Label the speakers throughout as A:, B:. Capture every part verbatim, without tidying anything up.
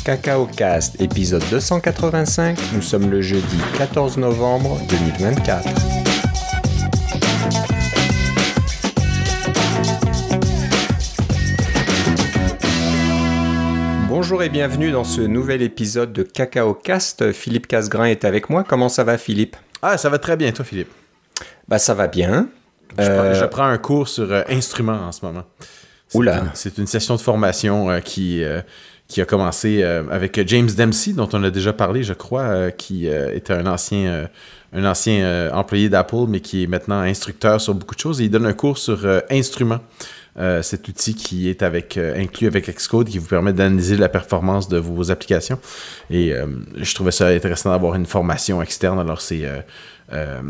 A: CacaoCast, épisode deux cent quatre-vingt-cinq. Nous sommes le jeudi quatorze novembre deux mille vingt-quatre. Bonjour et bienvenue dans ce nouvel épisode de CacaoCast. Philippe Casgrain est avec moi. Comment ça va, Philippe?
B: Ah, ça va très bien, toi, Philippe.
A: Bah, ça va bien.
B: Je,
A: euh...
B: prends, je prends un cours sur euh, instruments en ce moment. C'est
A: Oula.
B: Une, c'est une session de formation euh, qui, euh, qui a commencé euh, avec James Dempsey, dont on a déjà parlé, je crois, euh, qui euh, était un ancien, euh, un ancien euh, employé d'Apple, mais qui est maintenant instructeur sur beaucoup de choses. Et il donne un cours sur euh, instruments. Euh, cet outil qui est avec, euh, inclus avec Xcode, qui vous permet d'analyser la performance de vos applications. Et euh, je trouvais ça intéressant d'avoir une formation externe. Alors, c'est... Euh, euh,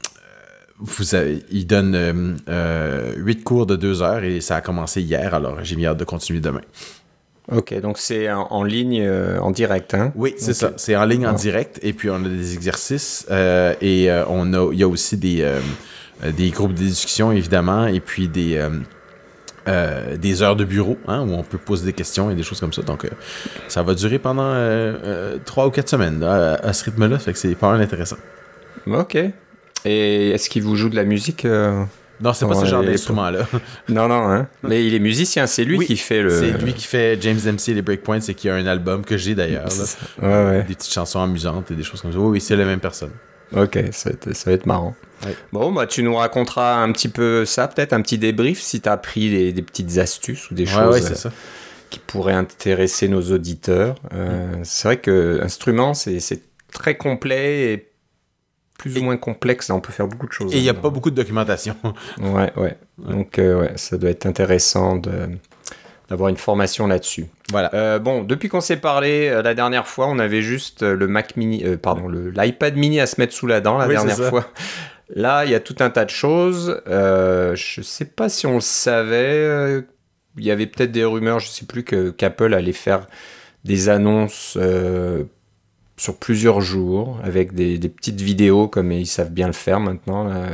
B: vous avez, il donne euh, euh, huit cours de deux heures et ça a commencé hier. Alors, j'ai mis hâte de continuer demain.
A: Ok, donc c'est en, en ligne, euh, en direct, hein?
B: Oui, c'est
A: okay.
B: ça. C'est en ligne, en
A: oh.
B: direct. Et puis, on a des exercices. Euh, et euh, on a, il y a aussi des, euh, des groupes de discussion, évidemment. Et puis, des... Euh, Euh, des heures de bureau, hein, où on peut poser des questions et des choses comme ça. Donc, euh, ça va durer pendant euh, euh, trois ou quatre semaines là, à, à ce rythme-là. Fait que c'est pas mal intéressant.
A: Ok. Et est-ce qu'il vous joue de la musique euh,
B: Non, c'est pas ce genre les... d'instrument-là.
A: Non, non, hein. Mais il est musicien, c'est lui
B: oui,
A: qui fait le...
B: c'est lui qui fait James Dempsey et les Breakpoints et qui a un album que j'ai d'ailleurs. Là.
A: Ouais, ouais.
B: Des petites chansons amusantes et des choses comme ça. Oui, oui, c'est la même personne.
A: Ok, ça va être, ça va être marrant. Ouais. Bon, bah, tu nous raconteras un petit peu ça, peut-être un petit débrief, si tu as appris des, des petites astuces ou des
B: ouais,
A: choses
B: ouais, c'est ça.
A: qui pourraient intéresser nos auditeurs. Euh, mm. C'est vrai que instrument, c'est, c'est très complet et plus et, ou moins complexe. Là, on peut faire beaucoup de choses.
B: Et il n'y a pas beaucoup de documentation.
A: ouais, ouais, ouais. Donc, euh, ouais, ça doit être intéressant de... d'avoir une formation là-dessus.
B: Voilà.
A: Euh, bon, depuis qu'on s'est parlé euh, la dernière fois, on avait juste euh, le Mac Mini, euh, pardon, le, l'iPad Mini à se mettre sous la dent la
B: oui,
A: dernière fois. Là, il y a tout un tas de choses. Euh, je sais pas si on le savait. Euh, il y avait peut-être des rumeurs, je sais plus, que, qu'Apple allait faire des annonces euh, sur plusieurs jours avec des, des petites vidéos comme ils savent bien le faire maintenant. Là.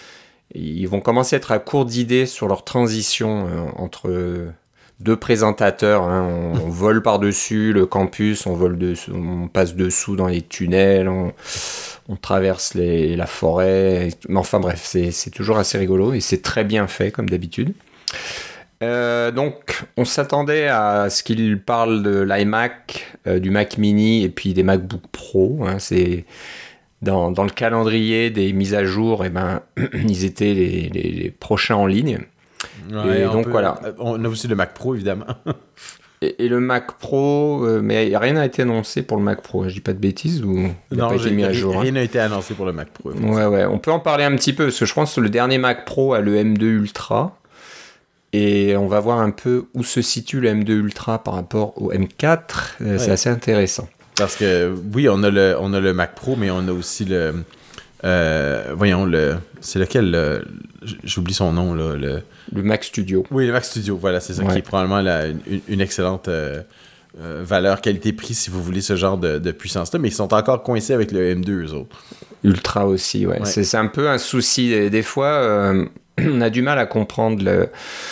A: Ils vont commencer à être à court d'idées sur leur transition euh, entre deux présentateurs. Hein. On, on vole par-dessus le campus, on, vole dessous, on passe dessous dans les tunnels, on, on traverse les, la forêt. Mais enfin bref, c'est, c'est toujours assez rigolo et c'est très bien fait comme d'habitude. Euh, donc, on s'attendait à ce qu'ils parlent de l'iMac, euh, du Mac Mini et puis des MacBook Pro. Hein. C'est... Dans, dans le calendrier des mises à jour, eh ben, ils étaient les, les, les prochains en ligne.
B: Ouais,
A: et donc
B: peut,
A: voilà.
B: On a aussi le Mac Pro, évidemment.
A: et, et le Mac Pro, euh, mais rien n'a été annoncé pour le Mac Pro. Je dis pas de bêtises ou il n'a pas été mis à jour.
B: Rien
A: hein.
B: n'a été annoncé pour le Mac Pro.
A: Ouais, ouais. On peut en parler un petit peu parce que je pense que le dernier Mac Pro a le M deux Ultra. Et on va voir un peu où se situe le M deux Ultra par rapport au M quatre. Euh, ouais. C'est assez intéressant.
B: Parce que, oui, on a le, on a le Mac Pro, mais on a aussi le... Euh, voyons, le... C'est lequel, le, j'oublie son nom, là. Le,
A: le Mac Studio.
B: Oui, le Mac Studio, voilà, c'est ça, ouais. Qui est probablement la, une, une excellente euh, euh, valeur qualité-prix, si vous voulez, ce genre de, de puissance-là. Mais ils sont encore coincés avec le M deux, eux autres.
A: Ultra aussi, ouais. ouais. C'est, c'est un peu un souci. Des, des fois, euh, on a du mal à comprendre le,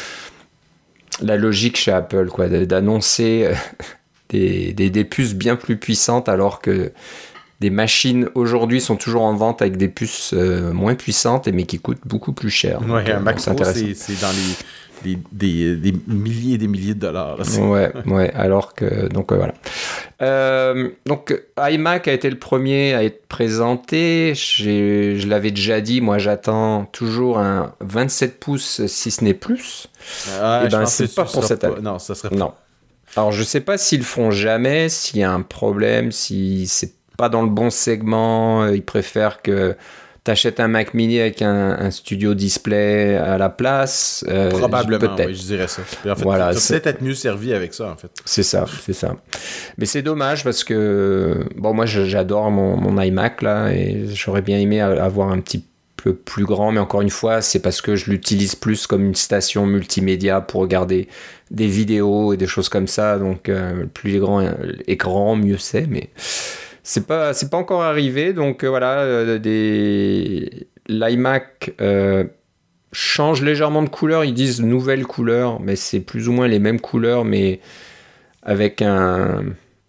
A: la logique chez Apple, quoi, d'annoncer... Euh, Des, des, des puces bien plus puissantes alors que des machines aujourd'hui sont toujours en vente avec des puces euh, moins puissantes mais qui coûtent beaucoup plus cher.
B: Ouais, un Mac Pro, c'est, c'est dans les, les, des, des milliers et des milliers de dollars. Là,
A: ouais, ouais, alors que... Donc, euh, voilà. Euh, donc, iMac a été le premier à être présenté. J'ai, je l'avais déjà dit, moi, j'attends toujours un vingt-sept pouces, si ce n'est plus.
B: Ah,
A: et ben, c'est pas pour cette année.
B: Non, ça serait pas.
A: Non. Alors, je sais pas s'ils le feront jamais, s'il y a un problème, si c'est pas dans le bon segment, ils préfèrent que t'achètes un Mac Mini avec un, un studio display à la place. Euh,
B: Probablement,
A: peut-être.
B: Oui, je dirais ça. Et en fait,
A: voilà,
B: tu vas peut-être être mieux servi avec ça, en fait.
A: C'est ça, c'est ça. Mais c'est dommage parce que, bon, moi, j'adore mon, mon iMac, là, et j'aurais bien aimé avoir un petit peu plus grand, mais encore une fois, c'est parce que je l'utilise plus comme une station multimédia pour regarder des vidéos et des choses comme ça, donc euh, plus les grands écrans, mieux c'est, mais c'est pas, c'est pas encore arrivé, donc euh, voilà, euh, des... l'iMac euh, change légèrement de couleur, ils disent nouvelle couleur, mais c'est plus ou moins les mêmes couleurs, mais avec un...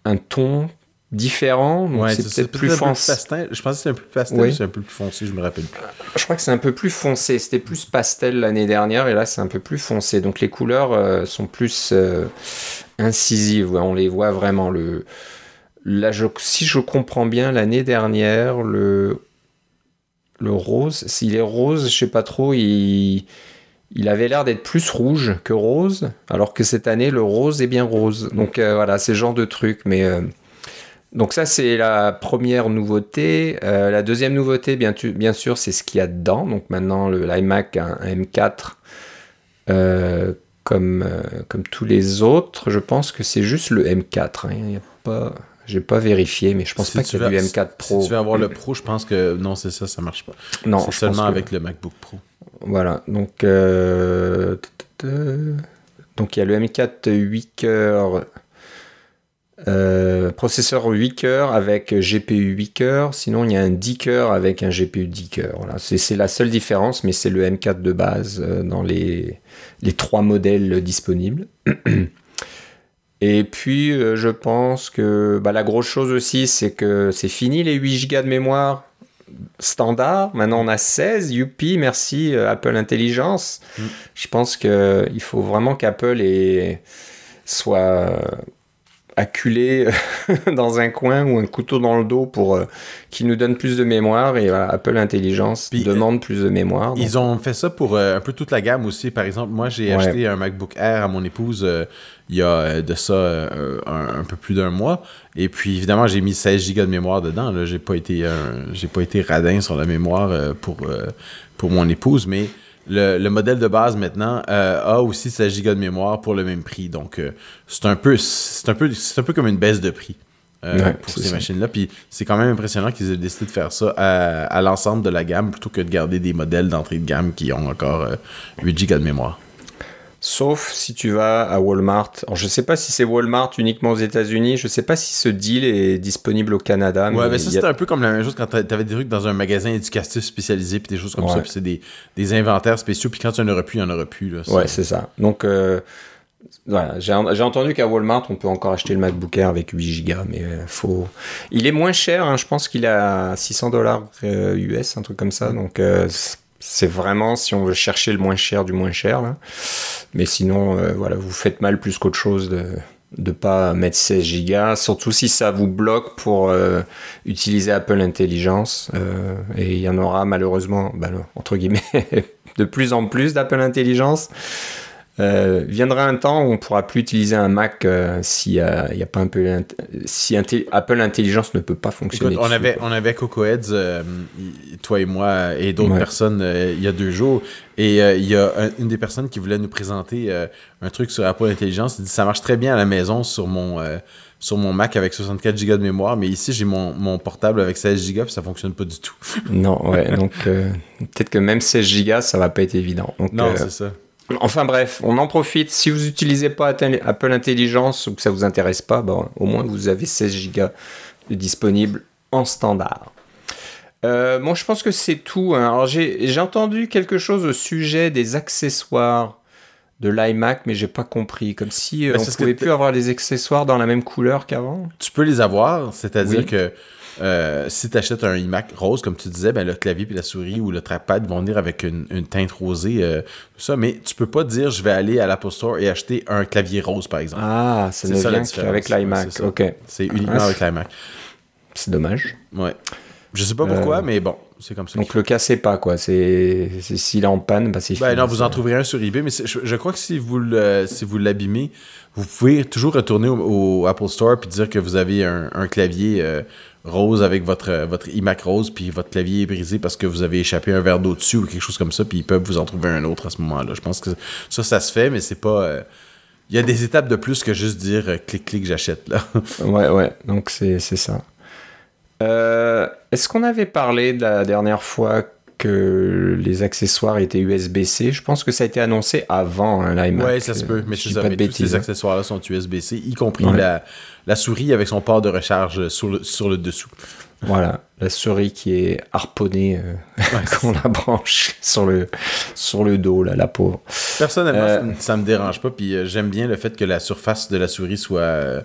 A: un ton différent. Donc
B: ouais,
A: c'est,
B: c'est
A: peut-être, peut-être plus foncé.
B: Je pensais que c'était un peu plus pastel,
A: oui.
B: c'est un peu plus foncé, je me rappelle plus.
A: Je crois que c'est un peu plus foncé. C'était plus pastel l'année dernière et là c'est un peu plus foncé. Donc les couleurs euh, sont plus euh, incisives. Ouais, on les voit vraiment. Le... Là, je... Si je comprends bien, l'année dernière, le, le rose, s'il est rose, je sais pas trop, il... il avait l'air d'être plus rouge que rose, alors que cette année, le rose est bien rose. Donc euh, voilà, c'est ce genre de truc. Mais, euh... Donc ça, c'est la première nouveauté. Euh, la deuxième nouveauté, bien, tu... bien sûr, c'est ce qu'il y a dedans. Donc maintenant, le, l'iMac a un M quatre, euh, comme, euh, comme tous les autres. Je pense que c'est juste le M quatre. Hein. Il n'y a pas... J'ai pas vérifié, mais je pense si pas qu'il y a du M quatre Pro.
B: Si tu veux avoir le Pro, je pense que non, c'est ça, ça marche pas.
A: Non,
B: c'est seulement avec que... le MacBook Pro.
A: Voilà, donc euh... donc il y a le M quatre huit cœurs, euh, processeur huit cœurs avec G P U huit cœurs. Sinon, il y a un dix cœurs avec un G P U dix cœurs. Voilà, c'est, c'est la seule différence, mais c'est le M quatre de base euh, dans les les trois modèles disponibles. Et puis, euh, je pense que bah, la grosse chose aussi, c'est que c'est fini les huit gigas de mémoire standard. Maintenant, on a seize. Youpi, merci euh, Apple Intelligence. Mm. Je pense qu'il faut vraiment qu'Apple ait... soit euh, acculé dans un coin ou un couteau dans le dos pour euh, qu'il nous donne plus de mémoire. Et voilà, Apple Intelligence Puis, demande euh, plus de mémoire.
B: Ils donc... ont fait ça pour euh, un peu toute la gamme aussi. Par exemple, moi, j'ai ouais. acheté un MacBook Air à mon épouse euh, il y a de ça euh, un, un peu plus d'un mois. Et puis, évidemment, j'ai mis seize gigas de mémoire dedans. Là. J'ai pas été, euh, j'ai pas été radin sur la mémoire euh, pour, euh, pour mon épouse, mais le, le modèle de base, maintenant, euh, a aussi seize gigas de mémoire pour le même prix. Donc, euh, c'est un peu, c'est un peu, c'est un peu comme une baisse de prix euh, ouais, pour ces ça. machines-là. Puis, c'est quand même impressionnant qu'ils aient décidé de faire ça à, à l'ensemble de la gamme plutôt que de garder des modèles d'entrée de gamme qui ont encore euh, huit gigas de mémoire.
A: Sauf si tu vas à Walmart. Alors, je ne sais pas si c'est Walmart uniquement aux États-Unis. Je ne sais pas si ce deal est disponible au Canada.
B: Ouais, mais, mais ça,
A: a...
B: c'était un peu comme la même chose quand tu avais des trucs dans un magasin éducatif spécialisé puis des choses comme ouais. ça. Puis c'est des, des inventaires spéciaux. Puis quand il n'y en aura plus, il n'y en aura plus. Là,
A: ouais, c'est ça. Donc, euh, voilà. J'ai, j'ai entendu qu'à Walmart, on peut encore acheter le MacBook Air avec huit gigas. Mais euh, faut... il est moins cher. Hein. Je pense qu'il est à six cents dollars U S, un truc comme ça. Donc, euh, c'est vraiment si on veut chercher le moins cher du moins cher. Là. Mais sinon, euh, voilà, vous faites mal plus qu'autre chose de ne pas mettre seize gigas, surtout si ça vous bloque pour euh, utiliser Apple Intelligence. Euh, et il y en aura malheureusement, ben, entre guillemets, de plus en plus d'Apple Intelligence. Euh, viendra un temps où on ne pourra plus utiliser un Mac euh, si, euh, y a pas un peu, si inté- Apple Intelligence ne peut pas fonctionner.
B: Écoute, on,
A: dessus,
B: avait, on avait Coco Heads, euh, toi et moi, et d'autres ouais. personnes, euh, il y a deux jours. Et il euh, y a un, une des personnes qui voulait nous présenter euh, un truc sur Apple Intelligence. Il dit ça marche très bien à la maison sur mon, euh, sur mon Mac avec soixante-quatre gigas de mémoire, mais ici, j'ai mon, mon portable avec seize gigas et ça ne fonctionne pas du tout.
A: Non, ouais, donc euh, peut-être que même seize gigas, ça ne va pas être évident. Donc,
B: non,
A: euh,
B: c'est ça.
A: Enfin bref, on en profite. Si vous n'utilisez pas Apple Intelligence ou que ça ne vous intéresse pas, bon, au moins vous avez seize gigas de disponibles en standard. Euh, bon, je pense que c'est tout. Hein. Alors, j'ai, j'ai entendu quelque chose au sujet des accessoires de l'iMac, mais j'ai pas compris. Comme si euh, on ne pouvait plus avoir les accessoires dans la même couleur qu'avant.
B: Tu peux les avoir, c'est-à-dire oui. que Euh, si tu achètes un iMac rose, comme tu disais, ben, le clavier et la souris ou le trackpad vont venir avec une, une teinte rosée, euh, tout ça, mais tu peux pas dire je vais aller à l'Apple Store et acheter un clavier rose, par exemple.
A: Ah, ça c'est ne ça vient qu'avec l'iMac.
B: Ouais, c'est
A: ok.
B: C'est uniquement ah, avec l'iMac.
A: C'est dommage.
B: Ouais. Je sais pas pourquoi, euh, mais bon, c'est comme ça.
A: Donc le cassez pas, quoi. C'est, c'est s'il est en panne, bah c'est
B: ben
A: fini.
B: Non, vous en trouverez un sur eBay, mais je, je crois que si vous, le, si vous l'abîmez, vous pouvez toujours retourner au, au Apple Store puis dire que vous avez un, un clavier euh, rose avec votre, votre iMac rose, puis votre clavier est brisé parce que vous avez échappé un verre d'eau dessus ou quelque chose comme ça, puis ils peuvent vous en trouver un autre à ce moment-là. Je pense que ça, ça se fait, mais c'est pas... Euh, il y a des étapes de plus que juste dire euh, clic, clic, j'achète, là.
A: ouais, ouais, donc c'est, c'est ça. Euh, est-ce qu'on avait parlé de la dernière fois que les accessoires étaient U S B C? Je pense que ça a été annoncé avant hein, l'iMac.
B: Oui, ça se peut, mais, c'est ça, mais tous ces accessoires-là sont U S B C, y compris
A: ouais.
B: la, la souris avec son port de recharge sur le, sur le dessous.
A: Voilà, la souris qui est harponnée, euh, ouais, qu'on la branche sur le, sur le dos, là, la pauvre.
B: Personnellement, euh, ça, ça me dérange pas, puis euh, j'aime bien le fait que la surface de la souris soit... Euh,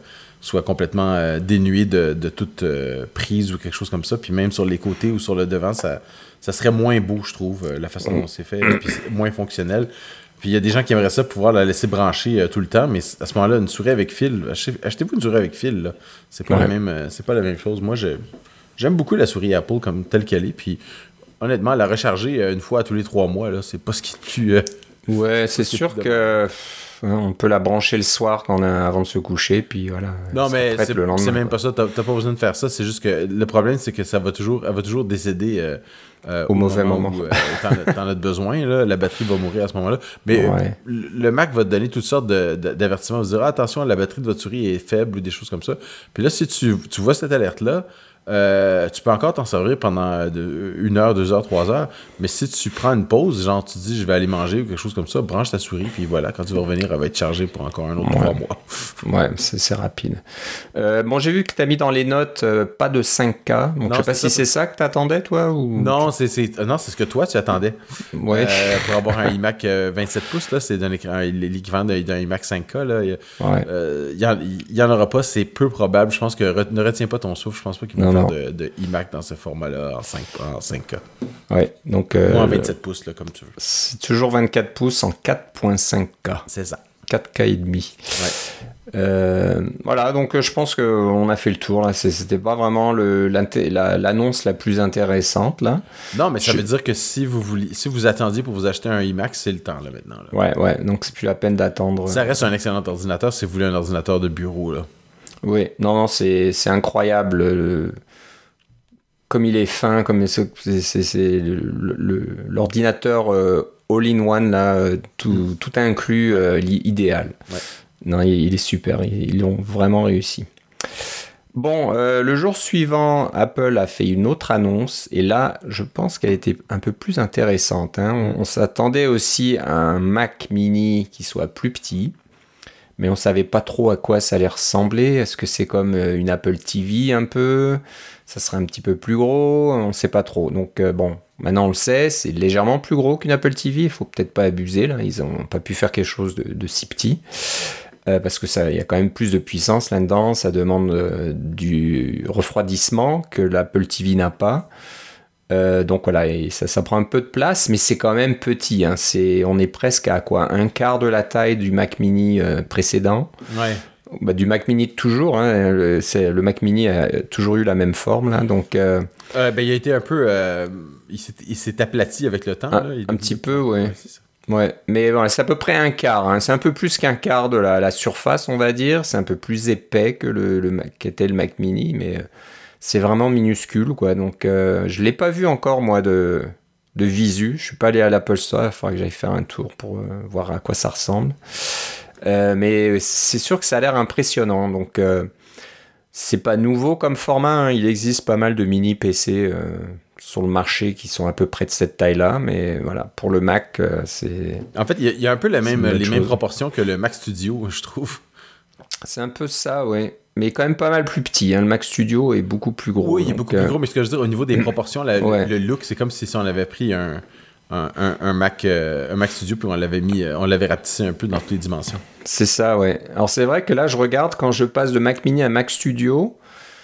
B: soit complètement euh, dénué de, de toute euh, prise ou quelque chose comme ça. Puis même sur les côtés ou sur le devant, ça, ça serait moins beau, je trouve, euh, la façon dont c'est fait, puis c'est moins fonctionnel. Puis il y a des gens qui aimeraient ça pouvoir la laisser brancher euh, tout le temps, mais à ce moment-là, une souris avec fil, achetez, achetez-vous une souris avec fil, là. C'est pas, ouais. la même, euh, c'est pas la même chose. Moi, je, j'aime beaucoup la souris Apple comme telle qu'elle est, puis honnêtement, la recharger euh, une fois à tous les trois mois, là, c'est pas ce qui tue. Euh,
A: ouais, c'est sûr que on peut la brancher le soir quand on a, avant de se coucher, puis voilà.
B: Non, mais c'est, le c'est même pas ça. T'as, t'as pas besoin de faire ça. C'est juste que le problème, c'est que ça va toujours, elle va toujours décéder euh, euh,
A: au, au mauvais moment. moment.
B: Où, euh, t'en, t'en as besoin. Là, la batterie va mourir à ce moment-là. Mais ouais. euh, le Mac va te donner toutes sortes de, de, d'avertissements. Il va te dire ah, attention, la batterie de votre souris est faible ou des choses comme ça. Puis là, si tu, tu vois cette alerte-là, Euh, tu peux encore t'en servir pendant de, une heure, deux heures, trois heures, mais si tu prends une pause, genre tu dis je vais aller manger ou quelque chose comme ça, branche ta souris, puis voilà, quand tu vas revenir, elle va être chargée pour encore un autre trois
A: ouais.
B: mois.
A: Ouais, c'est, c'est rapide. Euh, bon, j'ai vu que tu as mis dans les notes euh, pas de cinq K, donc non, je sais pas si ça, c'est ça que tu attendais, toi ou...
B: Non, c'est, c'est, non, c'est ce que toi tu attendais.
A: Ouais.
B: Euh, pour avoir un iMac euh, vingt-sept pouces, là, c'est d'un écran, l'équivalent d'un, d'un iMac cinq K. Là, il euh, ouais. n'y en, en aura pas, c'est peu probable. Je pense que re, ne retiens pas ton souffle, je pense pas qu'ils vont non, faire non. de, de iMac dans ce format-là en cinq, en cinq K.
A: Ouais, donc... Euh,
B: Ou en vingt-sept pouces, là, comme tu veux.
A: C'est toujours vingt-quatre pouces en quatre virgule cinq K.
B: C'est ça.
A: quatre K et demi.
B: Ouais.
A: Euh, voilà, donc je pense qu'on a fait le tour. Là. C'est, c'était pas vraiment le, la, l'annonce la plus intéressante. Là.
B: Non, mais ça
A: je...
B: veut dire que si vous, vouliez, si vous attendiez pour vous acheter un iMac, c'est le temps là, maintenant. Là.
A: Ouais, ouais, donc c'est plus la peine d'attendre.
B: Ça reste un excellent ordinateur si vous voulez un ordinateur de bureau. Là.
A: Oui, non, non, c'est, c'est incroyable. Le... Comme il est fin, comme c'est, c'est, c'est le, le, l'ordinateur euh, all-in-one, là, tout, mm. tout inclus, euh, idéal.
B: Ouais.
A: Non, il, il est super, ils, ils l'ont vraiment réussi. Bon, euh, le jour suivant, Apple a fait une autre annonce, et là, je pense qu'elle était un peu plus intéressante. Hein. On, on s'attendait aussi à un Mac mini qui soit plus petit, mais on ne savait pas trop à quoi ça allait ressembler. Est-ce que c'est comme une Apple T V un peu ? Ça serait un petit peu plus gros, on ne sait pas trop. Donc euh, bon, maintenant on le sait, c'est légèrement plus gros qu'une Apple T V, il ne faut peut-être pas abuser, là. Ils n'ont pas pu faire quelque chose de, de si petit, euh, parce que ça, y a quand même plus de puissance là-dedans, ça demande euh, du refroidissement que l'Apple T V n'a pas. Euh, donc voilà, et ça, ça prend un peu de place, mais c'est quand même petit. Hein. C'est, on est presque à quoi, un quart de la taille du Mac Mini euh, précédent.
B: Ouais.
A: Bah, du Mac Mini toujours, hein. le, c'est, le Mac Mini a toujours eu la même forme là, donc. Euh,
B: euh, ben, il a été un peu, euh, il, s'est, il s'est aplati avec le temps.
A: Un,
B: là. Il,
A: un petit peu, ouais. ouais c'est ça. Ouais, mais voilà, c'est à peu près un quart. Hein. C'est un peu plus qu'un quart de la, la surface, on va dire. C'est un peu plus épais que le, le qu'était le Mac Mini, mais c'est vraiment minuscule, quoi. Donc, euh, je l'ai pas vu encore moi de de visu. Je suis pas allé à l'Apple Store. Il faudra que j'aille faire un tour pour euh, voir à quoi ça ressemble. Euh, mais c'est sûr que ça a l'air impressionnant. Donc, euh, c'est pas nouveau comme format. Hein. Il existe pas mal de mini P C euh, sur le marché qui sont à peu près de cette taille-là. Mais voilà, pour le Mac, euh, c'est.
B: En fait, il y, y a un peu la même, les chose. mêmes proportions que le Mac Studio, je trouve.
A: C'est un peu ça, oui. Mais quand même pas mal plus petit. Hein. Le Mac Studio est beaucoup plus gros.
B: Oui, il est beaucoup euh... plus gros. Mais ce que je veux dire, au niveau des proportions, la, ouais. le, le look, c'est comme si, si on avait pris un. Un, un, un, Mac, euh, un Mac Studio, puis on l'avait mis, euh, on l'avait rapetissé un peu dans toutes les dimensions.
A: C'est ça, ouais. Alors c'est vrai que là, je regarde, quand je passe de Mac Mini à Mac Studio,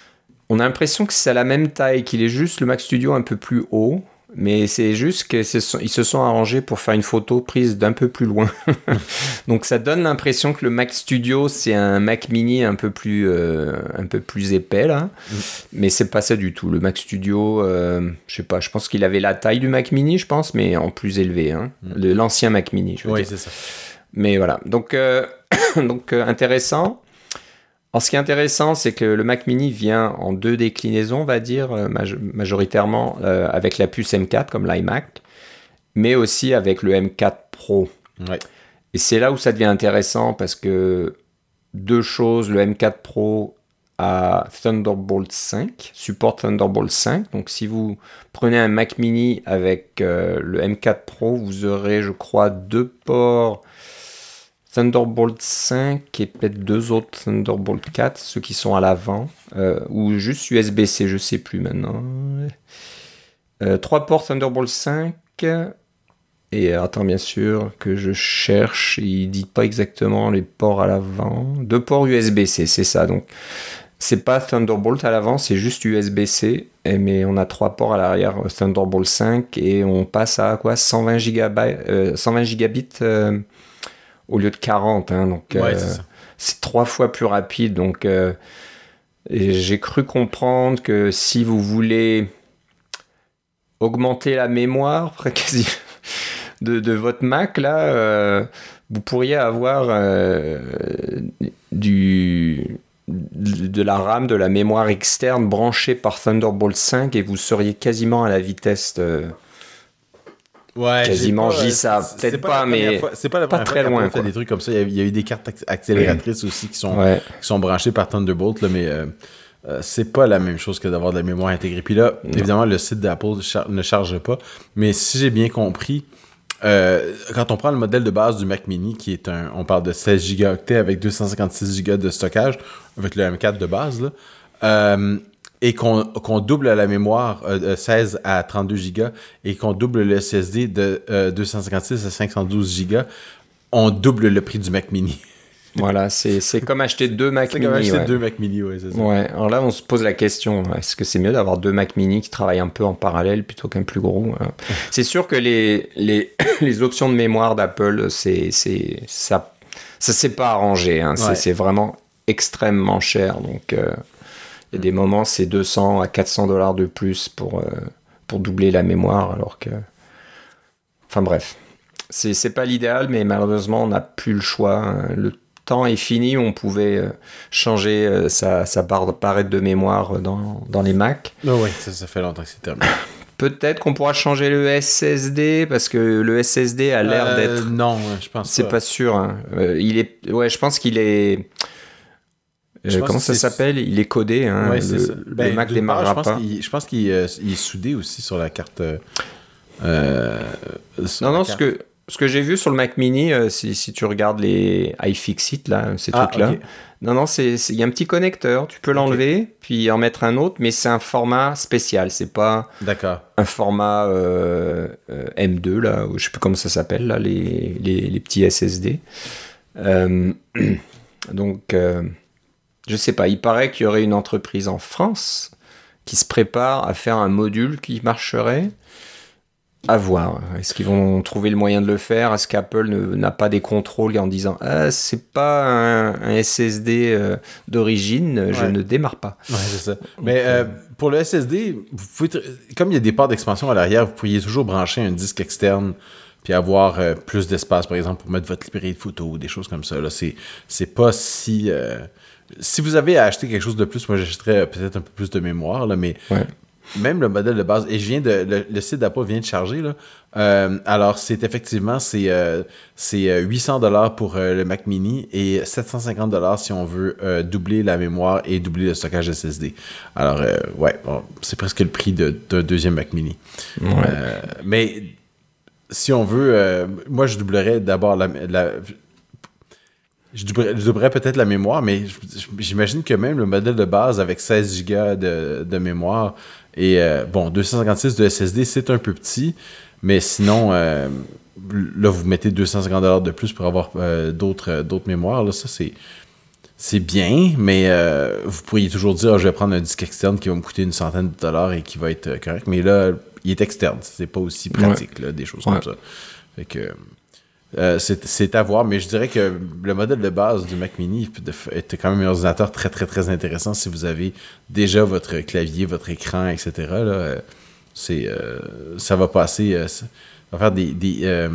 A: on a l'impression que c'est à la même taille, qu'il est juste le Mac Studio un peu plus haut, mais c'est juste qu'ils se sont arrangés pour faire une photo prise d'un peu plus loin. Donc ça donne l'impression que le Mac Studio, c'est un Mac Mini un peu plus, euh, un peu plus épais, là. Mm. Mais c'est pas ça du tout. Le Mac Studio, euh, je sais pas, je pense qu'il avait la taille du Mac Mini, je pense, mais en plus élevé. Hein. Mm. Le, l'ancien Mac Mini, je veux
B: oui,
A: dire.
B: c'est ça.
A: Mais voilà, donc, euh, donc euh, intéressant. Alors, ce qui est intéressant, c'est que le Mac Mini vient en deux déclinaisons, on va dire, euh, maj- majoritairement euh, avec la puce M quatre, comme l'iMac, mais aussi avec le M quatre Pro.
B: Ouais.
A: Et c'est là où ça devient intéressant, parce que deux choses, le M quatre Pro a Thunderbolt cinq, supporte Thunderbolt cinq, donc si vous prenez un Mac Mini avec euh, le M quatre Pro, vous aurez, je crois, deux ports Thunderbolt cinq et peut-être deux autres Thunderbolt quatre, ceux qui sont à l'avant, euh, ou juste U S B-C, je sais plus maintenant. Euh, trois ports Thunderbolt cinq Et attends, bien sûr, que je cherche. Il dit pas exactement les ports à l'avant. Deux ports U S B-C, c'est ça. Donc, c'est pas Thunderbolt à l'avant, c'est juste U S B-C. Et, mais on a trois ports à l'arrière, Thunderbolt cinq. Et on passe à quoi cent vingt gigabytes, euh, cent vingt gigabits euh, au lieu de quarante. Hein, donc,
B: ouais,
A: euh,
B: c'est ça.
A: C'est trois fois plus rapide. Donc, euh, et j'ai cru comprendre que si vous voulez augmenter la mémoire, quasi de, de votre Mac, là, euh, vous pourriez avoir euh, du, de la RAM, de la mémoire externe branchée par Thunderbolt cinq et vous seriez quasiment à la vitesse de...
B: Ouais,
A: quasiment,
B: pas,
A: je dis ça,
B: c'est,
A: peut-être
B: c'est pas,
A: pas, mais
B: fois, c'est pas la
A: pas
B: première
A: très
B: fois
A: loin.
B: Apple fait des trucs comme ça. Il y a, il y a eu des cartes accélératrices aussi qui sont,
A: ouais.
B: qui sont branchées par Thunderbolt, là, mais euh, euh, c'est pas la même chose que d'avoir de la mémoire intégrée. Puis là, non. Évidemment, le site d'Apple char- ne charge pas, mais si j'ai bien compris, euh, quand on prend le modèle de base du Mac Mini, qui est un, on parle de seize gigaoctets avec deux cent cinquante-six gigas de stockage, avec le M quatre de base, là, euh, et qu'on, qu'on double la mémoire euh, de seize à trente-deux gigas et qu'on double le S S D de euh, deux cent cinquante-six à cinq cent douze gigas, on double le prix du Mac Mini.
A: Voilà, c'est, c'est comme acheter deux Mac
B: c'est
A: Mini.
B: C'est comme acheter
A: ouais.
B: deux Mac Mini, ouais, c'est ça.
A: Ouais, alors là, on se pose la question, est-ce que c'est mieux d'avoir deux Mac Mini qui travaillent un peu en parallèle plutôt qu'un plus gros hein. C'est sûr que les, les, les options de mémoire d'Apple, c'est, c'est, ça ça s'est pas arrangé. Hein. C'est, ouais. c'est vraiment extrêmement cher. Donc, euh, il y a des moments, c'est deux cents à quatre cents dollars de plus pour, euh, pour doubler la mémoire, alors que... Enfin bref, c'est, c'est pas l'idéal, mais malheureusement, on n'a plus le choix. Hein. Le temps est fini, on pouvait euh, changer euh, sa, sa barre, barrette de mémoire dans, dans les Mac.
B: Oh oui, ça, ça fait longtemps que c'est terminé.
A: Peut-être qu'on pourra changer le S S D, parce que le S S D a l'air
B: euh,
A: d'être...
B: Non, je pense
A: c'est
B: pas.
A: pas sûr. Hein. Euh, il est... Ouais, je pense qu'il est... Euh, comment ça
B: c'est...
A: s'appelle? Il est codé. Hein.
B: Ouais,
A: le,
B: c'est ça.
A: le
B: Ben,
A: Mac démarrera
B: part, je pense
A: pas.
B: qu'il, je pense qu'il euh, il est soudé aussi sur la carte... Euh,
A: sur non, la non, carte. ce que... Ce que j'ai vu sur le Mac Mini, euh, si, si tu regardes les iFixit, là, ces ah, trucs-là, okay. non, non, c'est, c'est, y a un petit connecteur, tu peux l'enlever, okay. puis en mettre un autre, mais c'est un format spécial, c'est pas
B: D'accord.
A: un format euh, euh, M deux, là, ou je sais plus comment ça s'appelle, là, les, les, les petits S S D. Euh, donc, euh, je sais pas, il paraît qu'il y aurait une entreprise en France qui se prépare à faire un module qui marcherait. À voir. Est-ce qu'ils vont trouver le moyen de le faire? Est-ce qu'Apple ne, n'a pas des contrôles en disant ah, c'est pas un, un S S D euh, d'origine, ouais. je ne démarre pas.
B: Ouais, c'est ça. Mais euh, pour le S S D, vous pouvez t- comme il y a des ports d'expansion à l'arrière, vous pourriez toujours brancher un disque externe puis avoir euh, plus d'espace, par exemple, pour mettre votre librairie de photos ou des choses comme ça. Là, c'est, c'est pas si... Euh... Si vous avez à acheter quelque chose de plus, moi, j'achèterais peut-être un peu plus de mémoire, là, mais... Ouais. Même le modèle de base, et je viens de le, le site d'Apple vient de charger là. Euh, alors c'est effectivement c'est euh, c'est huit cents dollars pour euh, le Mac Mini et sept cent cinquante dollars si on veut euh, doubler la mémoire et doubler le stockage S S D. Alors euh, ouais, bon, c'est presque le prix de, d'un deuxième Mac Mini. Ouais. Euh, mais si on veut, euh, moi je doublerais d'abord la, la Je doublerais, je doublerais peut-être la mémoire, mais j'imagine que même le modèle de base avec seize gigas de, de mémoire et euh, bon, deux cent cinquante-six de S S D, c'est un peu petit, mais sinon, euh, là, vous mettez deux cent cinquante dollars de plus pour avoir euh, d'autres, d'autres mémoires. Là, ça, c'est, c'est bien, mais euh, vous pourriez toujours dire, oh, je vais prendre un disque externe qui va me coûter une centaine de dollars et qui va être correct. Mais là, il est externe. C'est pas aussi pratique, ouais. là, des choses ouais. comme ça. Fait que... Euh, c'est, c'est à voir, mais je dirais que le modèle de base du Mac Mini est quand même un ordinateur très, très, très intéressant si vous avez déjà votre clavier, votre écran, et cetera. Là, c'est, euh, ça va passer, euh, ça va faire des, des euh,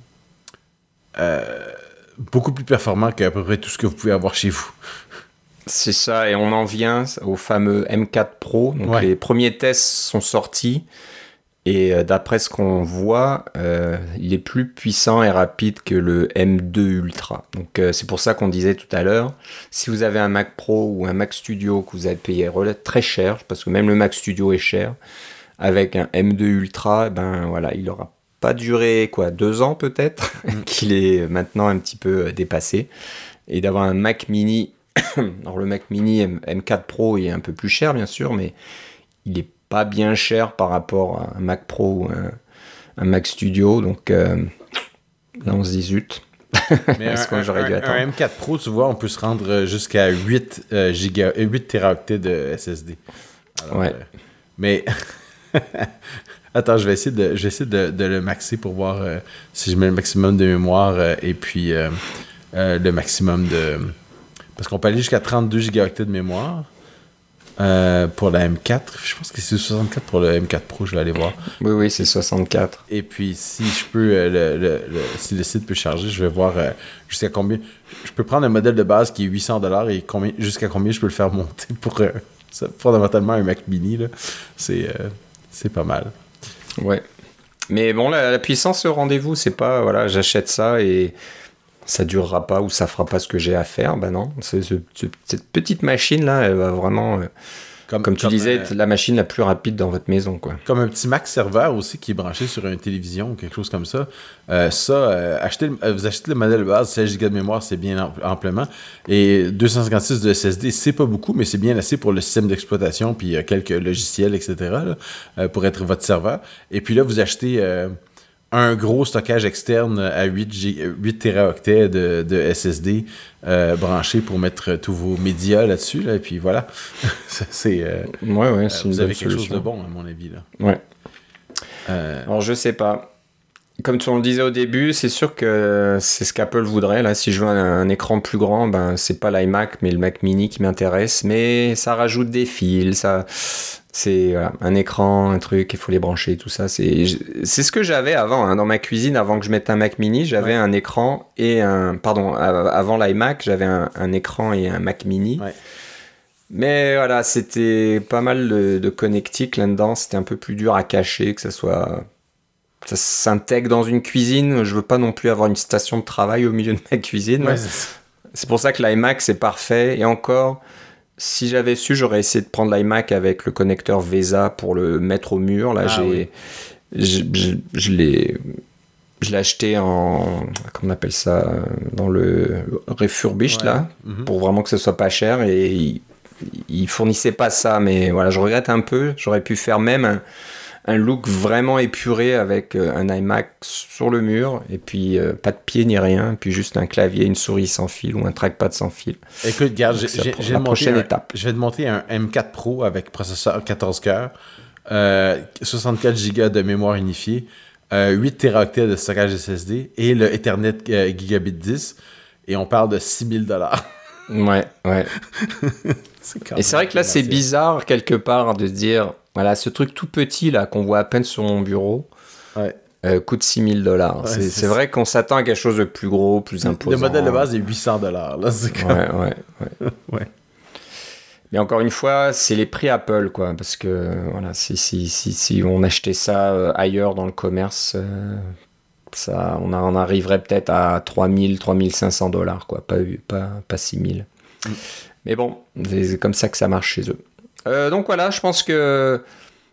B: euh, beaucoup plus performant qu'à peu près tout ce que vous pouvez avoir chez vous.
A: C'est ça, et on en vient au fameux M quatre Pro. Donc ouais. Les premiers tests sont sortis. Et d'après ce qu'on voit, euh, il est plus puissant et rapide que le M deux Ultra. Donc euh, c'est pour ça qu'on disait tout à l'heure, si vous avez un Mac Pro ou un Mac Studio que vous avez payé très cher, parce que même le Mac Studio est cher, avec un M deux Ultra, ben voilà, il n'aura pas duré quoi, deux ans peut-être, mmh. qu'il est maintenant un petit peu dépassé. Et d'avoir un Mac Mini, alors le Mac Mini M quatre Pro est un peu plus cher bien sûr, mais il est pas bien cher par rapport à un Mac Pro ou un, un Mac Studio, donc euh, là on se dit zut.
B: Mais un, un, un, un M quatre Pro, tu vois, on peut se rendre jusqu'à huit, euh, giga, huit téraoctets de S S D. Alors,
A: ouais.
B: Euh, mais... Attends, je vais essayer de, je vais essayer de, de le maxer pour voir euh, si je mets le maximum de mémoire euh, et puis euh, euh, le maximum de... Parce qu'on peut aller jusqu'à trente-deux gigaoctets de mémoire euh, pour la M quatre. Je pense que c'est soixante-quatre pour le M quatre Pro, je vais aller voir.
A: Oui, oui, c'est soixante-quatre.
B: Et puis, si je peux, euh, le, le, le, si le site peut charger, je vais voir euh, jusqu'à combien... Je peux prendre un modèle de base qui est huit cents dollars et combien, jusqu'à combien je peux le faire monter pour euh, ça, fondamentalement un Mac mini. Là. C'est, euh, c'est pas mal.
A: Ouais. Mais bon, la, la puissance au rendez-vous, c'est pas, voilà, j'achète ça et ça durera pas ou ça fera pas ce que j'ai à faire. Ben non, c'est, ce, ce, cette petite machine-là, elle va vraiment, euh, comme, comme tu comme, disais, euh, la machine la plus rapide dans votre maison, quoi.
B: Comme un petit Mac serveur aussi qui est branché sur une télévision ou quelque chose comme ça. Euh, ça, euh, achetez, vous achetez le modèle de base, seize giga de mémoire, c'est bien amplement. Et deux cent cinquante-six de S S D, c'est pas beaucoup, mais c'est bien assez pour le système d'exploitation, puis euh, quelques logiciels, et cetera, là, euh, pour être votre serveur. Et puis là, vous achetez euh, un gros stockage externe à huit téraoctets de, de S S D euh, branché pour mettre tous vos médias là-dessus. Là, et puis voilà. c'est, euh,
A: ouais, ouais, c'est
B: euh,
A: une
B: vous avez
A: bonne
B: quelque
A: solution.
B: chose de bon, à mon avis. Là.
A: Ouais.
B: Euh...
A: Alors, je sais pas. Comme tu le disais au début, c'est sûr que c'est ce qu'Apple voudrait. Là, si je veux un, un écran plus grand, ben, c'est pas l'iMac, mais le Mac mini qui m'intéresse. Mais ça rajoute des fils, ça... C'est voilà, un écran, un truc, il faut les brancher, tout ça. C'est, c'est ce que j'avais avant, hein, dans ma cuisine, avant que je mette un Mac mini, j'avais ouais. un écran et un... Pardon, avant l'iMac, j'avais un, un écran et un Mac mini. Ouais. Mais voilà, c'était pas mal de, de connectique là-dedans. C'était un peu plus dur à cacher, que ça soit... Ça s'intègre dans une cuisine. Je veux pas non plus avoir une station de travail au milieu de ma cuisine.
B: Ouais, c'est...
A: c'est pour ça que l'iMac, c'est parfait. Et encore... Si j'avais su, j'aurais essayé de prendre l'iMac avec le connecteur V E S A pour le mettre au mur. Là, ah, j'ai, oui. je, je, je l'ai, je l'ai acheté en, comment on appelle ça, dans le refurbished ouais. là, mm-hmm. pour vraiment que ce soit pas cher. Et il, il fournissait pas ça, mais voilà, je regrette un peu. J'aurais pu faire même un, un look vraiment épuré avec un iMac sur le mur et puis euh, pas de pied ni rien, puis juste un clavier, une souris sans fil ou un trackpad sans fil.
B: Écoute, regarde, j'ai, j'ai, j'ai la prochaine
A: un,
B: étape. Je vais te monter un M quatre Pro avec processeur quatorze cœurs, euh, soixante-quatre giga de mémoire unifiée, euh, huit téraoctets de stockage S S D et le Ethernet euh, gigabit dix, et on parle de six mille dollars.
A: Ouais, ouais. c'est et c'est vrai que là, c'est bizarre quelque part de se dire, voilà, ce truc tout petit là qu'on voit à peine sur mon bureau
B: ouais.
A: euh, coûte six mille dollars.
B: Ouais,
A: c'est, c'est, c'est vrai qu'on s'attend à quelque chose de plus gros, plus imposant.
B: Le modèle de base est huit cents dollars. Là, c'est comme...
A: ouais, ouais, ouais.
B: ouais.
A: Mais encore une fois, c'est les prix Apple, quoi, parce que voilà, si, si, si, si on achetait ça euh, ailleurs dans le commerce, euh, ça, on, a, on arriverait peut-être à trois mille, trois mille cinq cents dollars, quoi, pas, pas, pas six mille. Mm. Mais bon, c'est, c'est comme ça que ça marche chez eux. Euh, donc voilà, je pense que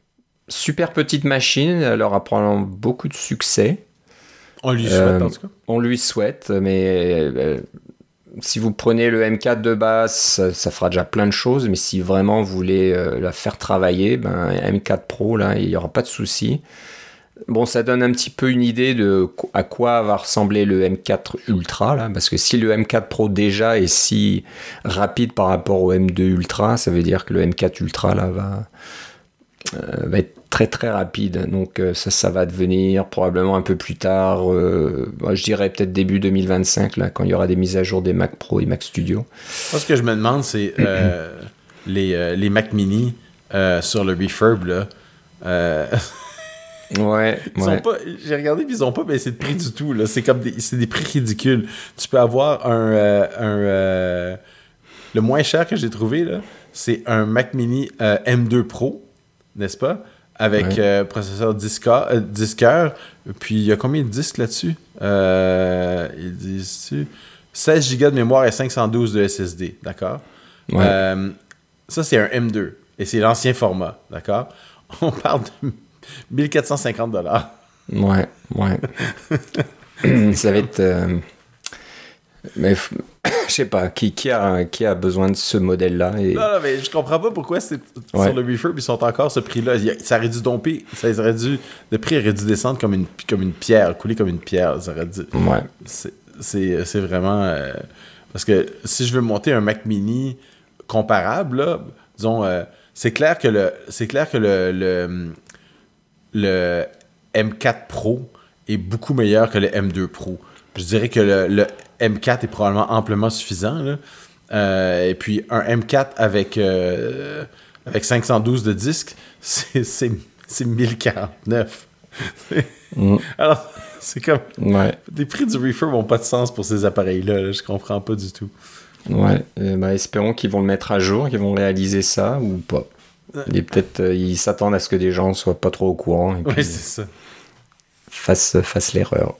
A: super petite machine, elle leur apprend beaucoup de succès.
B: On lui souhaite euh, en tout cas.
A: On lui souhaite, mais euh, si vous prenez le M quatre de base, ça, ça fera déjà plein de choses, mais si vraiment vous voulez euh, la faire travailler, ben, M quatre Pro, là, il n'y aura pas de souci. Bon, ça donne un petit peu une idée de à quoi va ressembler le M quatre Ultra, là, parce que si le M quatre Pro déjà est si rapide par rapport au M deux Ultra, ça veut dire que le M quatre Ultra là, va, euh, va être très très rapide. Donc euh, ça, ça va devenir probablement un peu plus tard, euh, moi, je dirais peut-être début deux mille vingt-cinq, là, quand il y aura des mises à jour des Mac Pro et Mac Studio.
B: Moi, ce que je me demande, c'est euh, les, euh, les Mac Mini euh, sur le refurb, là. Euh...
A: Ouais,
B: ils
A: ouais.
B: Ont pas, j'ai regardé, puis ils ont pas baissé de prix du tout. Là. C'est comme des, c'est des prix ridicules. Tu peux avoir un. Euh, un euh, le moins cher que j'ai trouvé, là, c'est un Mac Mini euh, M deux Pro, n'est-ce pas? Avec ouais. euh, processeur dix cœurs. Puis il y a combien de disques là-dessus? Euh, ils disent seize giga de mémoire et cinq cent douze de S S D, d'accord? Ouais. Euh, ça, c'est un M deux. Et c'est l'ancien format, d'accord? On parle de mille quatre cent cinquante dollars.
A: Ouais, ouais. Ça va être... Euh... Mais Je sais pas, qui, qui, a, qui a besoin de ce modèle-là et...
B: Non, non, mais je comprends pas pourquoi c'est
A: Ouais.
B: sur le refurb, ils sont encore ce prix-là. Il y a- Ça aurait dû domper, ça aurait dû, le prix aurait dû descendre comme une, comme une pierre, couler comme une pierre. Ça aurait dû.
A: Ouais.
B: C'est, c'est, c'est vraiment. euh, parce que si je veux monter un Mac Mini comparable, là, disons, euh, c'est clair que le, c'est clair que le, le, le M quatre Pro est beaucoup meilleur que le M deux Pro. Je dirais que le, le M quatre est probablement amplement suffisant, là. Euh, et puis un M quatre avec, euh, avec cinq cent douze de disque, c'est, c'est, c'est mille quarante-neuf.
A: Mm.
B: Alors, c'est comme...
A: Ouais.
B: Les prix du refurb n'ont pas de sens pour ces appareils-là. Là. Je comprends pas du tout.
A: Ouais. Euh, bah, espérons qu'ils vont le mettre à jour, qu'ils vont réaliser ça ou pas. Et peut-être euh, ils s'attendent à ce que des gens soient pas trop au courant et
B: Oui,
A: puis
B: c'est ça.
A: fassent, fassent l'erreur.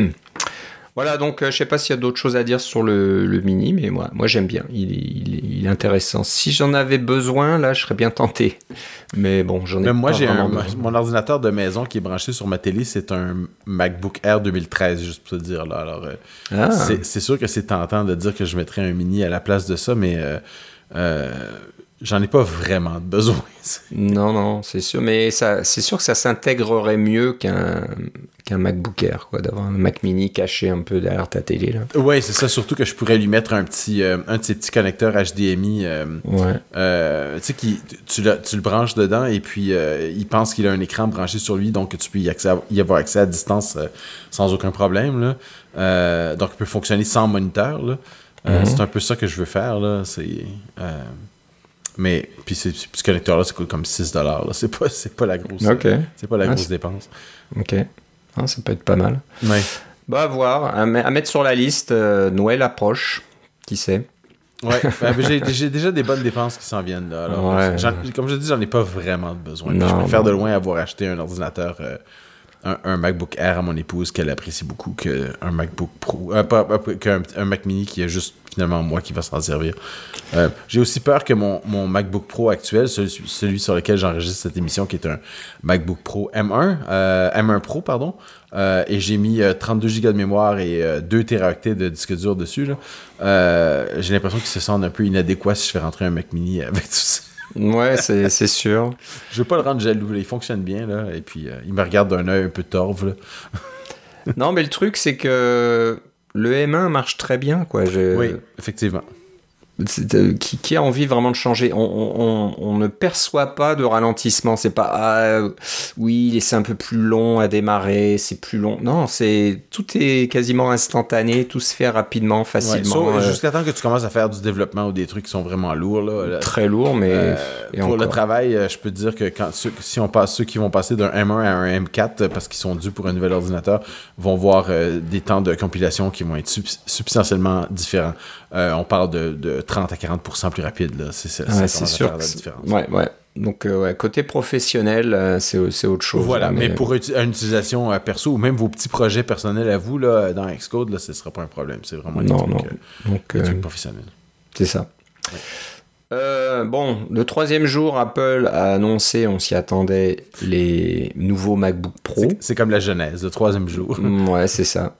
A: Voilà, donc euh, je sais pas s'il y a d'autres choses à dire sur le, le Mini, mais moi, moi j'aime bien. Il est, il, est, il est intéressant. Si j'en avais besoin, là, je serais bien tenté. Mais bon, j'en ai
B: Même moi,
A: pas
B: j'ai un,
A: vraiment besoin.
B: mon ordinateur de maison qui est branché sur ma télé, c'est un MacBook Air deux mille treize, juste pour te dire. Là. Alors, euh,
A: Ah.
B: c'est, c'est sûr que c'est tentant de dire que je mettrais un Mini à la place de ça, mais euh, euh, j'en ai pas vraiment de besoin.
A: Non, non, c'est sûr. Mais ça, c'est sûr que ça s'intégrerait mieux qu'un, qu'un MacBook Air, quoi, d'avoir un Mac Mini caché un peu derrière ta télé. Là.
B: Oui, c'est ça. Surtout que je pourrais lui mettre un petit, euh, un de ces petits connecteurs H D M I. Euh,
A: Ouais.
B: euh, tu sais, qui, tu, le, tu le branches dedans et puis euh, il pense qu'il a un écran branché sur lui, donc tu peux y, accès à- y avoir accès à distance euh, sans aucun problème. Là. Euh, donc il peut fonctionner sans moniteur. Là. Euh,
A: Mhm.
B: C'est un peu ça que je veux faire. Là. C'est, euh, mais puis ces, ces petits connecteurs-là, ça coûte comme six dollars. C'est pas, c'est pas la grosse,
A: Ok.
B: euh, c'est pas la
A: Ah,
B: grosse
A: c'est-
B: dépense.
A: Ok. Ah, ça peut être pas mal.
B: Ouais.
A: Bah, à voir. À, me- à mettre sur la liste. euh, Noël approche. Qui sait?
B: Ouais, ben, j'ai, j'ai déjà des bonnes dépenses qui s'en viennent là. Alors,
A: Ouais.
B: j'en- comme je dis, j'en ai pas vraiment de besoin. Puis
A: Non,
B: je préfère
A: non.
B: de loin avoir acheté un ordinateur, euh, un, un MacBook Air à mon épouse qu'elle apprécie beaucoup qu'un MacBook Pro, euh, pas, pas- qu'un un Mac Mini qui est juste finalement moi qui va s'en servir. Euh, j'ai aussi peur que mon, mon MacBook Pro actuel, celui, celui sur lequel j'enregistre cette émission, qui est un MacBook Pro M un, euh, M un Pro, pardon, euh, et j'ai mis euh, trente-deux gigas de mémoire et euh, deux téraoctets de disque dur dessus. Là. Euh, j'ai l'impression qu'il se sent un peu inadéquat si je fais rentrer un Mac Mini avec tout ça.
A: Ouais, c'est, c'est sûr.
B: Je veux pas le rendre jaloux, là. Il fonctionne bien, là, et puis euh, il me regarde d'un œil un peu torve. Là.
A: Non, mais le truc, c'est que le M un marche très bien, quoi. Je...
B: Oui, effectivement.
A: C'est, euh, qui, qui a envie vraiment de changer? On, on, on ne perçoit pas de ralentissement. C'est pas ah, euh, oui, c'est un peu plus long à démarrer, c'est plus long. Non, c'est tout est quasiment instantané, tout se fait rapidement,
B: Ouais,
A: facilement.
B: sauf-
A: euh,
B: jusqu'à temps que tu commences à faire du développement ou des trucs qui sont vraiment lourds. Là, là.
A: Très lourd, mais
B: Euh,
A: et
B: pour le
A: encore.
B: travail, euh, je peux te dire que quand ceux, si on passe, ceux qui vont passer d'un M un à un M quatre euh, parce qu'ils sont dus pour un nouvel ordinateur vont voir euh, des temps de compilation qui vont être sub- substantiellement différents. Euh, on parle de, de trente à quarante pour cent plus rapide. Là. C'est, c'est,
A: Ouais,
B: ça
A: c'est
B: commence à
A: sûr.
B: faire
A: que
B: la
A: c'est-
B: différence.
A: Ouais, ouais. Donc, euh, ouais, côté professionnel, euh, c'est, c'est autre chose.
B: Voilà,
A: là,
B: mais pour uti- une utilisation euh, perso ou même vos petits projets personnels à vous là, dans Xcode, là, ce ne sera pas un problème. C'est vraiment les
A: Non,
B: trucs,
A: non.
B: euh,
A: Donc,
B: les
A: euh,
B: trucs professionnels.
A: c'est ça. Euh, bon, le troisième jour, Apple a annoncé, on s'y attendait, les nouveaux MacBook Pro.
B: C'est, c'est comme la genèse, le troisième jour.
A: Mm, ouais, c'est ça.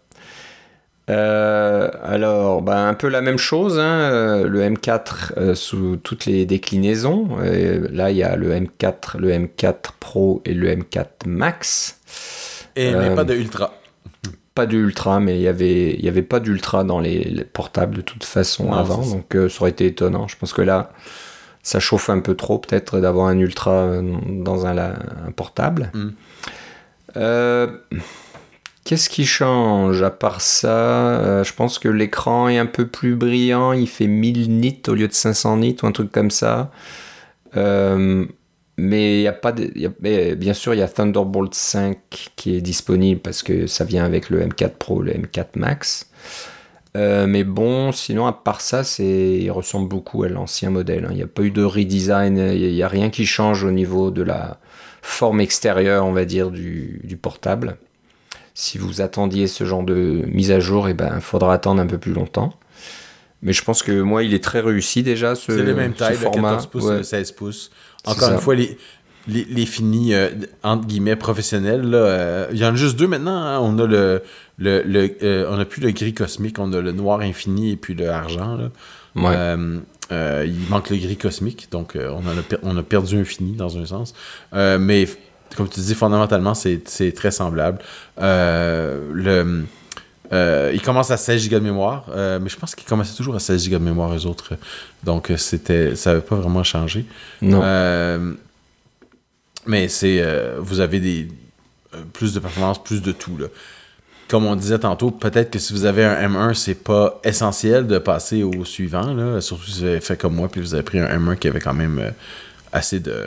A: Euh, alors, bah, un peu la même chose, hein, euh, le M quatre euh, sous toutes les déclinaisons. Euh, là, il y a le M quatre, le M quatre Pro et le M quatre Max.
B: Et
A: Euh,
B: mais pas de Ultra.
A: Pas d'Ultra, mais il y avait, il y avait pas d'Ultra dans les, les portables de toute façon
B: Non,
A: avant,
B: c'est ça.
A: donc euh, ça aurait été étonnant. Je pense que là, ça chauffe un peu trop peut-être d'avoir un Ultra euh, dans un, la- un portable.
B: Mm.
A: Euh, Qu'est-ce qui change à part ça? Euh, Je pense que l'écran est un peu plus brillant, il fait mille nits au lieu de cinq cents nits ou un truc comme ça. Euh, mais il y a pas de, il y a- mais bien sûr, il y a Thunderbolt cinq qui est disponible parce que ça vient avec le M quatre Pro, le M quatre Max. Euh, mais bon, sinon, à part ça, c'est, il ressemble beaucoup à l'ancien modèle, hein. Il n'y a pas eu de redesign, il n'y a, a rien qui change au niveau de la forme extérieure, on va dire, du, du portable. Si vous attendiez ce genre de mise à jour, il ben, faudra attendre un peu plus longtemps. Mais je pense que moi, il est très réussi déjà, ce,
B: C'est les mêmes
A: ce
B: tailles, le
A: format.
B: quatorze pouces
A: Ouais.
B: et le seize pouces.
A: C'est
B: Encore
A: ça.
B: une fois, les, les, les finis, euh, entre guillemets, professionnels. Là, euh, il y en a juste deux maintenant. Hein. On a le, le, le euh, on a plus le gris cosmique, on a le noir infini et puis le argent. Là.
A: Ouais.
B: Euh, euh, il manque le gris cosmique, donc euh, on, en a per- on a perdu un fini dans un sens. Euh, mais comme tu dis, fondamentalement, c'est, c'est très semblable. Euh, le, euh, ils commencent à seize gigas de mémoire, euh, mais je pense qu'ils commençaient toujours à seize gigas de mémoire, eux autres. Donc c'était, ça n'avait pas vraiment changé.
A: Non.
B: Euh, mais c'est, euh, vous avez des euh, plus de performance, plus de tout, là. Comme on disait tantôt, peut-être que si vous avez un M un, c'est pas essentiel de passer au suivant, là. Surtout si vous avez fait comme moi, puis vous avez pris un M un qui avait quand même euh, assez de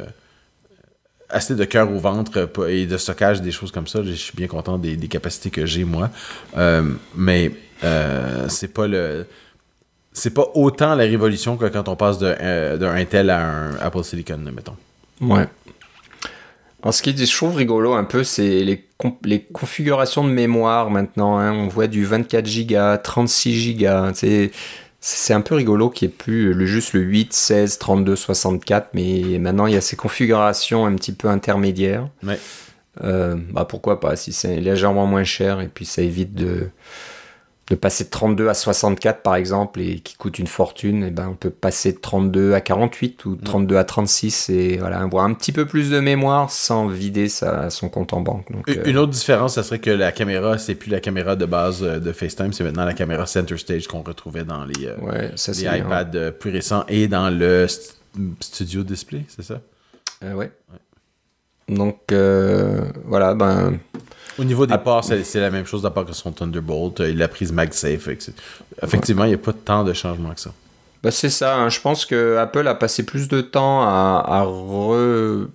B: assez de cœur au ventre et de stockage, des choses comme ça. Je suis bien content des, des capacités que j'ai, moi. Euh, mais euh, c'est pas le... C'est pas autant la révolution que quand on passe de, euh, d'un Intel à un Apple Silicon, mettons.
A: Ouais. Alors, ce qui est, je trouve rigolo un peu, c'est les, com- les configurations de mémoire maintenant. Hein. On voit du vingt-quatre gigas, trente-six gigas. C'est, c'est un peu rigolo qu'il n'y ait plus le, juste le huit, seize, trente-deux, soixante-quatre. Mais maintenant, il y a ces configurations un petit peu intermédiaires.
B: Ouais.
A: Euh, bah, pourquoi pas, si c'est légèrement moins cher et puis ça évite de... de passer de trente-deux à soixante-quatre par exemple et qui coûte une fortune, et ben on peut passer de trente-deux à quarante-huit ou de trente-deux à trente-six et voilà, avoir un petit peu plus de mémoire sans vider sa, son compte en banque. Donc,
B: une,
A: euh...
B: une autre différence, ça serait que la caméra, c'est plus la caméra de base de FaceTime, c'est maintenant la caméra Center Stage qu'on retrouvait dans les, euh,
A: ouais, ça,
B: les
A: c'est
B: iPads bien. Plus récents et dans le st- Studio Display, c'est ça?
A: Euh, ouais. ouais. Donc euh, voilà, ben...
B: Au niveau des ah, ports, c'est, c'est la même chose à part que son Thunderbolt. Il a prise MagSafe. Effectivement, il ouais. n'y a pas tant de changements que ça.
A: Ben c'est ça. Hein. Je pense que Apple a passé plus de temps à, à, re,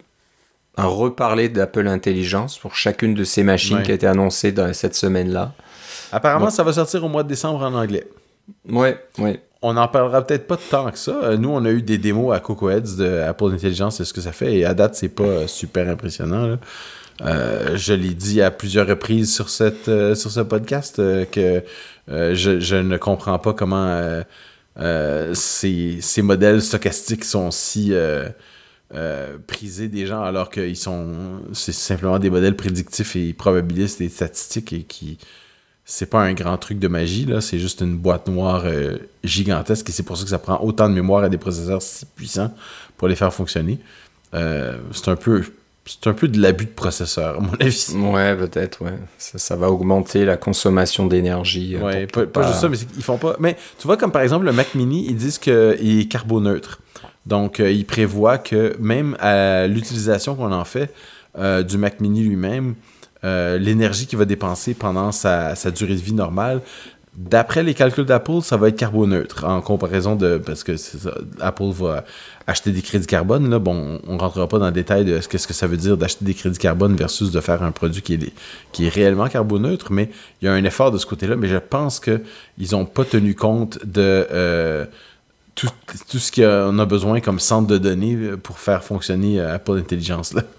A: à reparler d'Apple Intelligence pour chacune de ces machines ouais. qui a été annoncée dans cette semaine-là.
B: Apparemment, ouais. ça va sortir au mois de décembre en anglais.
A: Ouais, ouais.
B: On n'en parlera peut-être pas tant que ça. Nous, on a eu des démos à Coco Heads de Apple Intelligence, c'est ce que ça fait. Et à date, c'est pas super impressionnant, là. Euh, je l'ai dit à plusieurs reprises sur, cette, euh, sur ce podcast euh, que euh, je, je ne comprends pas comment euh, euh, ces, ces modèles stochastiques sont si euh, euh, prisés des gens alors qu'ils sont c'est simplement des modèles prédictifs et probabilistes et statistiques et qui c'est pas un grand truc de magie, là, c'est juste une boîte noire euh, gigantesque et c'est pour ça que ça prend autant de mémoire à des processeurs si puissants pour les faire fonctionner. Euh, c'est un peu C'est un peu de l'abus de processeur, à mon avis.
A: Ouais, peut-être, ouais. Ça, ça va augmenter la consommation d'énergie.
B: Ouais, pas, pas, pas juste ça, mais ils font pas... Mais tu vois, comme par exemple, le Mac Mini, ils disent qu'il est carboneutre. Donc, euh, ils prévoient que même à l'utilisation qu'on en fait euh, du Mac Mini lui-même, euh, l'énergie qu'il va dépenser pendant sa, sa durée de vie normale, d'après les calculs d'Apple, ça va être carboneutre en comparaison de... Parce que c'est ça, Apple va acheter des crédits carbone. Là, bon, on ne rentrera pas dans le détail de ce que, ce que ça veut dire d'acheter des crédits carbone versus de faire un produit qui est, qui est réellement carboneutre, mais il y a un effort de ce côté-là. Mais je pense qu'ils n'ont pas tenu compte de euh, tout, tout ce qu'on a besoin comme centre de données pour faire fonctionner Apple Intelligence. Là.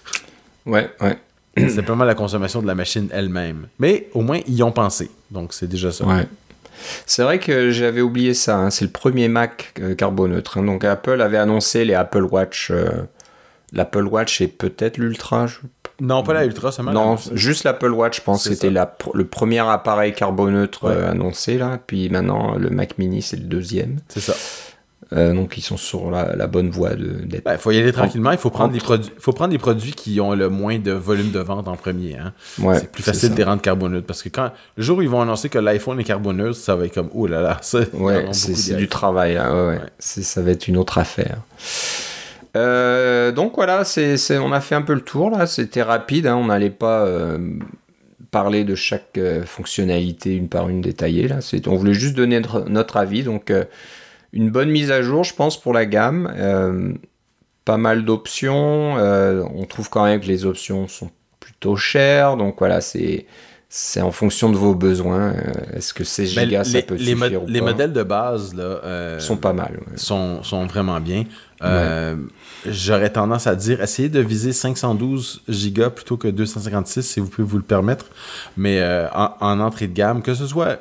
A: Ouais, ouais.
B: C'est simplement la consommation de la machine elle-même. Mais au moins, ils y ont pensé. Donc, c'est déjà ça.
A: Ouais. C'est vrai que j'avais oublié ça. Hein. C'est le premier Mac euh, carboneutre. Hein. Donc, Apple avait annoncé les Apple Watch. Euh, L'Apple Watch et peut-être l'Ultra. Je...
B: Non, pas la Ultra, ça m'a
A: Non, juste l'Apple Watch, je pense que c'était la, le premier appareil carboneutre ouais. euh, annoncé. Là. Puis maintenant, le Mac Mini, c'est le deuxième.
B: C'est ça.
A: Euh, donc ils sont sur la, la bonne voie de, d'être...
B: Il ben, faut y aller tranquillement, il faut prendre, des produ- faut prendre des produits qui ont le moins de volume de vente en premier. Hein.
A: Ouais,
B: c'est plus facile c'est de les rendre carboneutres, parce que quand le jour où ils vont annoncer que l'iPhone est carboneutre, ça va être comme, oh là là, ça...
A: Ouais, c'est, c'est du travail, là. Ouais, ouais. Ouais. C'est, ça va être une autre affaire. Euh, donc voilà, c'est, c'est, on a fait un peu le tour, là, c'était rapide, hein. On n'allait pas... Euh, parler de chaque euh, fonctionnalité une par une détaillée, là. C'est, on voulait juste donner notre, notre avis, donc... Euh, Une bonne mise à jour, je pense, pour la gamme. Euh, pas mal d'options. Euh, on trouve quand même que les options sont plutôt chères. Donc voilà, c'est, c'est en fonction de vos besoins. Euh, est-ce que seize gigas, ça peut
B: les
A: suffire
B: mo-
A: ou pas?
B: Les modèles de base là, euh,
A: sont pas mal. Ouais.
B: Sont, sont vraiment bien. Euh, ouais. J'aurais tendance à dire, essayez de viser cinq cent douze gigas plutôt que deux cent cinquante-six, si vous pouvez vous le permettre. Mais euh, en, en entrée de gamme, que ce soit...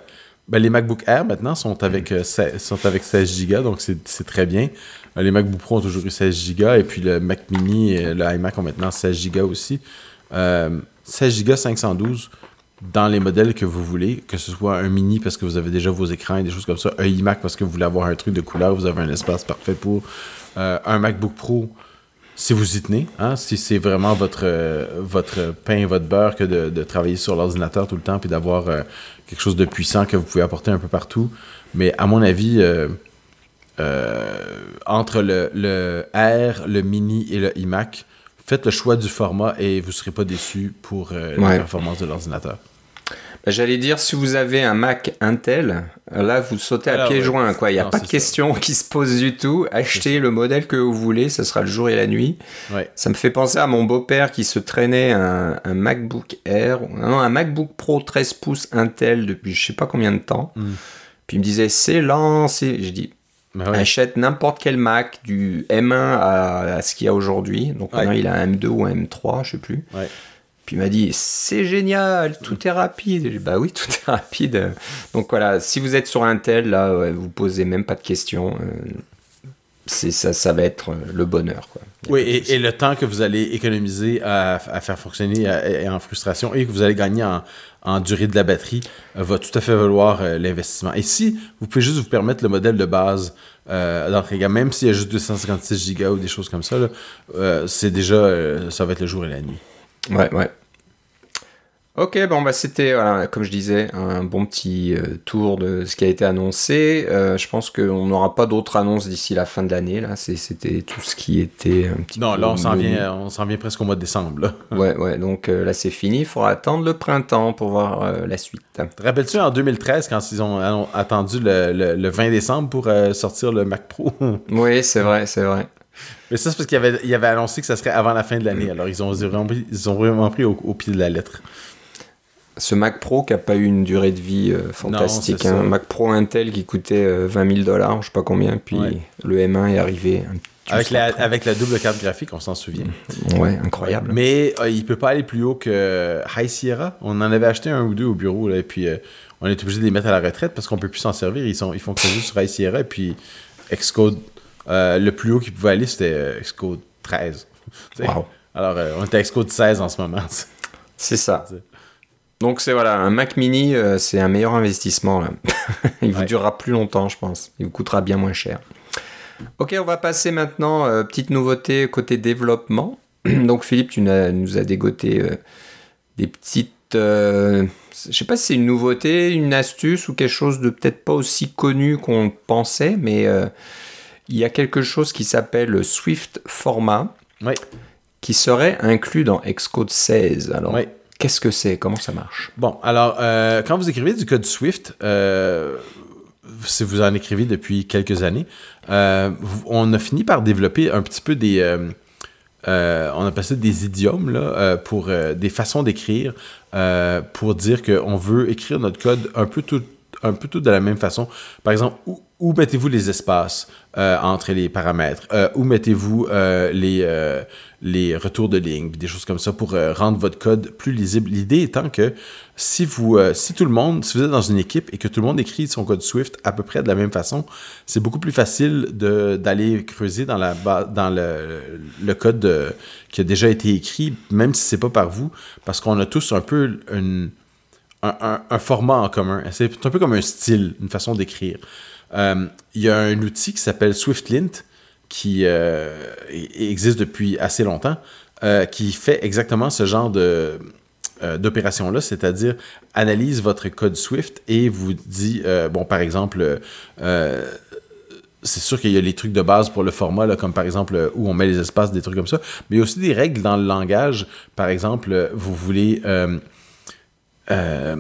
B: Ben, les MacBook Air, maintenant, sont avec, euh, sont avec seize gigas, donc c'est, c'est très bien. Euh, les MacBook Pro ont toujours eu seize gigas, et puis le Mac Mini et le iMac ont maintenant seize gigas aussi. Euh, seize gigas cinq cent douze dans les modèles que vous voulez, que ce soit un Mini parce que vous avez déjà vos écrans et des choses comme ça, un iMac parce que vous voulez avoir un truc de couleur, vous avez un espace parfait pour, euh, un MacBook Pro si vous y tenez, hein, si c'est vraiment votre, euh, votre pain et votre beurre que de, de travailler sur l'ordinateur tout le temps puis d'avoir euh, quelque chose de puissant que vous pouvez apporter un peu partout. Mais à mon avis, euh, euh, entre le, le R, le Mini et le iMac, faites le choix du format et vous ne serez pas déçus pour euh, ouais. la performance de l'ordinateur.
A: Ben, j'allais dire, si vous avez un Mac Intel, là, vous sautez à Alors, pieds ouais. joints. Il n'y a non, pas de question ça. qui se pose du tout. Achetez le modèle que vous voulez, ce sera le jour et la nuit. Ouais. Ça me fait penser à mon beau-père qui se traînait un, un MacBook Air, non, un MacBook Pro treize pouces Intel depuis je ne sais pas combien de temps. Mm. Puis il me disait, c'est lent. C'est... J'ai dit, bah ouais. achète n'importe quel Mac, du M un à, à ce qu'il y a aujourd'hui. Donc maintenant, ouais. il a un M deux ou un M trois, je ne sais plus. Ouais. Puis il m'a dit, c'est génial, tout est rapide. J'ai dit, bah oui, tout est rapide. Donc voilà, si vous êtes sur Intel, là, ouais, vous posez même pas de questions. C'est, ça, ça va être le bonheur, quoi.
B: Oui, et, et le temps que vous allez économiser à, à faire fonctionner à, à, en frustration et que vous allez gagner en, en durée de la batterie euh, va tout à fait valoir euh, l'investissement. Et si vous pouvez juste vous permettre le modèle de base euh, d'entrée de gamme, même s'il y a juste deux cent cinquante-six gigas ou des choses comme ça, là, euh, c'est déjà, euh, ça va être le jour et la nuit.
A: Ouais, ouais. Ok, bon, bah, c'était, voilà, comme je disais, un bon petit euh, tour de ce qui a été annoncé. Euh, je pense qu'on n'aura pas d'autres annonces d'ici la fin de l'année. Là. C'est, c'était tout ce qui était un petit
B: non,
A: peu...
B: Non, là, on s'en, vient, on s'en vient presque au mois de décembre. Là.
A: ouais, ouais, donc euh, là, c'est fini. Il faudra attendre le printemps pour voir euh, la suite.
B: Te rappelles-tu en deux mille treize, quand ils ont attendu le, le, le vingt décembre pour euh, sortir le Mac Pro?
A: Oui, c'est vrai, c'est vrai.
B: Mais ça, c'est parce qu'il avait, il avait annoncé que ça serait avant la fin de l'année. Alors, ils ont vraiment pris, ils ont vraiment pris au, au pied de la lettre.
A: Ce Mac Pro qui n'a pas eu une durée de vie euh, fantastique. Un hein. Mac Pro Intel qui coûtait euh, vingt mille dollars, je ne sais pas combien, puis ouais. le M un est arrivé. Un
B: avec, la, avec la double carte graphique, on s'en souvient.
A: Ouais, incroyable.
B: Mais euh, il ne peut pas aller plus haut que High Sierra. On en avait acheté un ou deux au bureau, là, et puis euh, on est obligé de les mettre à la retraite parce qu'on ne peut plus s'en servir. Ils, sont, ils font que juste sur High Sierra, et puis Xcode, euh, le plus haut qu'il pouvait aller, c'était euh, Xcode treize. Wow. Alors, euh, on était à Xcode seize en ce moment.
A: C'est ça. Donc c'est voilà, un Mac Mini, euh, c'est un meilleur investissement. Là. Il vous ouais. durera plus longtemps, je pense. Il vous coûtera bien moins cher. Ok, on va passer maintenant, euh, petite nouveauté côté développement. Donc Philippe, tu nous as, nous as dégoté euh, des petites... Euh, je ne sais pas si c'est une nouveauté, une astuce ou quelque chose de peut-être pas aussi connu qu'on pensait, mais euh, il y a quelque chose qui s'appelle Swift Format, ouais. qui serait inclus dans Xcode seize. Alors... Ouais. Qu'est-ce que c'est? Comment ça marche?
B: Bon, alors, euh, quand vous écrivez du code Swift, euh, si vous en écrivez depuis quelques années, euh, on a fini par développer un petit peu des... Euh, euh, on appelle ça des idiomes, là, euh, pour euh, des façons d'écrire, euh, pour dire qu'on veut écrire notre code un peu tout, un peu tout de la même façon. Par exemple, où, où mettez-vous les espaces euh, entre les paramètres? Euh, où mettez-vous euh, les... Euh, les retours de ligne, des choses comme ça pour euh, rendre votre code plus lisible. L'idée étant que si vous, euh, si tout le monde, si vous êtes dans une équipe et que tout le monde écrit son code Swift à peu près de la même façon, c'est beaucoup plus facile de, d'aller creuser dans, la, dans le, le code de, qui a déjà été écrit, même si c'est pas par vous, parce qu'on a tous un peu une, un, un, un format en commun. C'est un peu comme un style, une façon d'écrire. Euh, il y a un outil qui s'appelle SwiftLint, qui euh, existe depuis assez longtemps, euh, qui fait exactement ce genre de, euh, d'opération-là, c'est-à-dire analyse votre code Swift et vous dit, euh, bon, par exemple, euh, c'est sûr qu'il y a les trucs de base pour le format, là, comme par exemple où on met les espaces, des trucs comme ça, mais il y a aussi des règles dans le langage. Par exemple, vous voulez... Euh, euh,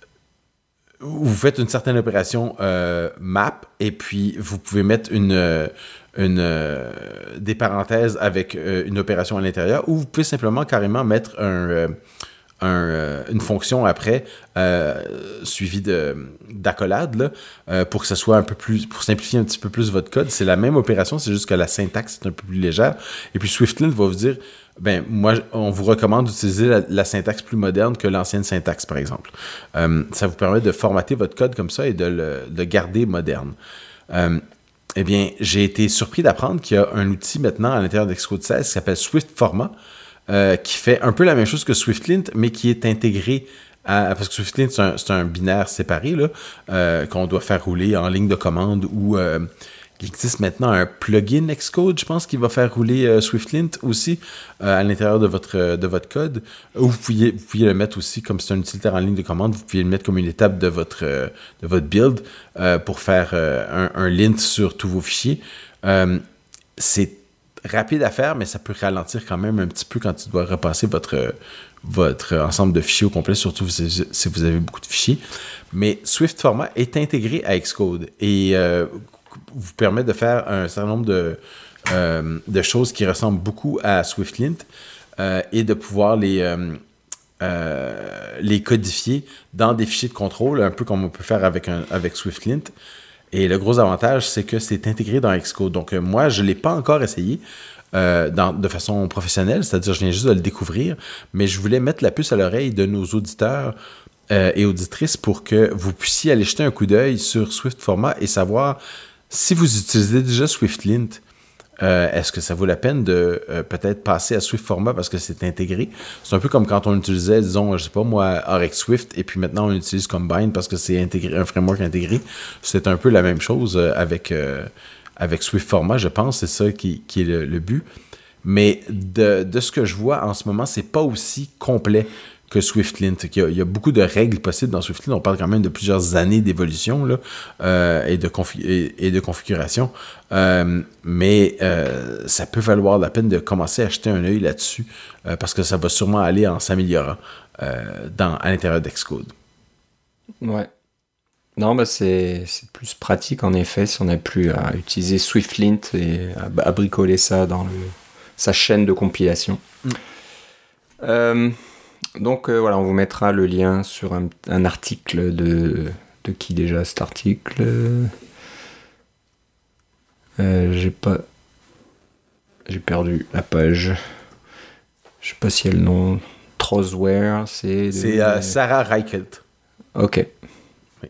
B: vous faites une certaine opération euh, map et puis vous pouvez mettre une... Euh, Une, euh, des parenthèses avec euh, une opération à l'intérieur, ou vous pouvez simplement carrément mettre un, euh, un, euh, une fonction après euh, suivie de, d'accolades là, euh, pour que ça soit un peu plus, pour simplifier un petit peu plus votre code. C'est la même opération, c'est juste que la syntaxe est un peu plus légère. Et puis Swiftlint va vous dire, ben moi, on vous recommande d'utiliser la, la syntaxe plus moderne que l'ancienne syntaxe, par exemple. Euh, ça vous permet de formater votre code comme ça et de le de garder moderne. Euh, eh bien, j'ai été surpris d'apprendre qu'il y a un outil maintenant à l'intérieur d'Xcode seize qui s'appelle SwiftFormat, euh, qui fait un peu la même chose que Swiftlint, mais qui est intégré à... Parce que Swiftlint, c'est un, c'est un binaire séparé, là, euh, qu'on doit faire rouler en ligne de commande ou... Euh, il existe maintenant un plugin Xcode, je pense, qui va faire rouler euh, Swiftlint aussi euh, à l'intérieur de votre, euh, de votre code. Ou vous pouviez, vous pouviez le mettre aussi, comme c'est un utilitaire en ligne de commande, vous pouvez le mettre comme une étape de votre, euh, de votre build euh, pour faire euh, un, un lint sur tous vos fichiers. Euh, c'est rapide à faire, mais ça peut ralentir quand même un petit peu quand tu dois repasser votre, votre ensemble de fichiers au complet, surtout si, si vous avez beaucoup de fichiers. Mais SwiftFormat est intégré à Xcode et euh, vous permet de faire un certain nombre de, euh, de choses qui ressemblent beaucoup à Swiftlint euh, et de pouvoir les, euh, euh, les codifier dans des fichiers de contrôle, un peu comme on peut faire avec, un, avec Swiftlint. Et le gros avantage, c'est que c'est intégré dans Xcode. Donc, euh, moi, je ne l'ai pas encore essayé euh, dans, de façon professionnelle, c'est-à-dire je viens juste de le découvrir, mais je voulais mettre la puce à l'oreille de nos auditeurs euh, et auditrices pour que vous puissiez aller jeter un coup d'œil sur SwiftFormat et savoir si vous utilisez déjà Swiftlint. Euh, est-ce que ça vaut la peine de euh, peut-être passer à SwiftFormat parce que c'est intégré? C'est un peu comme quand on utilisait, disons, je sais pas moi, RxSwift, et puis maintenant on utilise Combine parce que c'est intégré, un framework intégré. C'est un peu la même chose euh, avec, euh, avec SwiftFormat, je pense, c'est ça qui, qui est le, le but. Mais de, de ce que je vois en ce moment, c'est pas aussi complet que Swiftlint. Il y, a, il y a beaucoup de règles possibles dans Swiftlint. On parle quand même de plusieurs années d'évolution là, euh, et, de confi- et, et de configuration. Euh, mais euh, ça peut valoir la peine de commencer à jeter un œil là-dessus euh, parce que ça va sûrement aller en s'améliorant euh, dans, à l'intérieur d'Xcode.
A: Ouais. Non, bah c'est, c'est plus pratique en effet si on n'a plus à utiliser Swiftlint et à, à bricoler ça dans le, sa chaîne de compilation. Mm. Euh, Donc euh, voilà, on vous mettra le lien sur un, un article de, de qui déjà cet article euh, J'ai pas... J'ai perdu la page. Je sais pas si elle nom. Trozware, c'est... De...
B: C'est euh, Sarah Reichelt.
A: Ok.
B: Oui.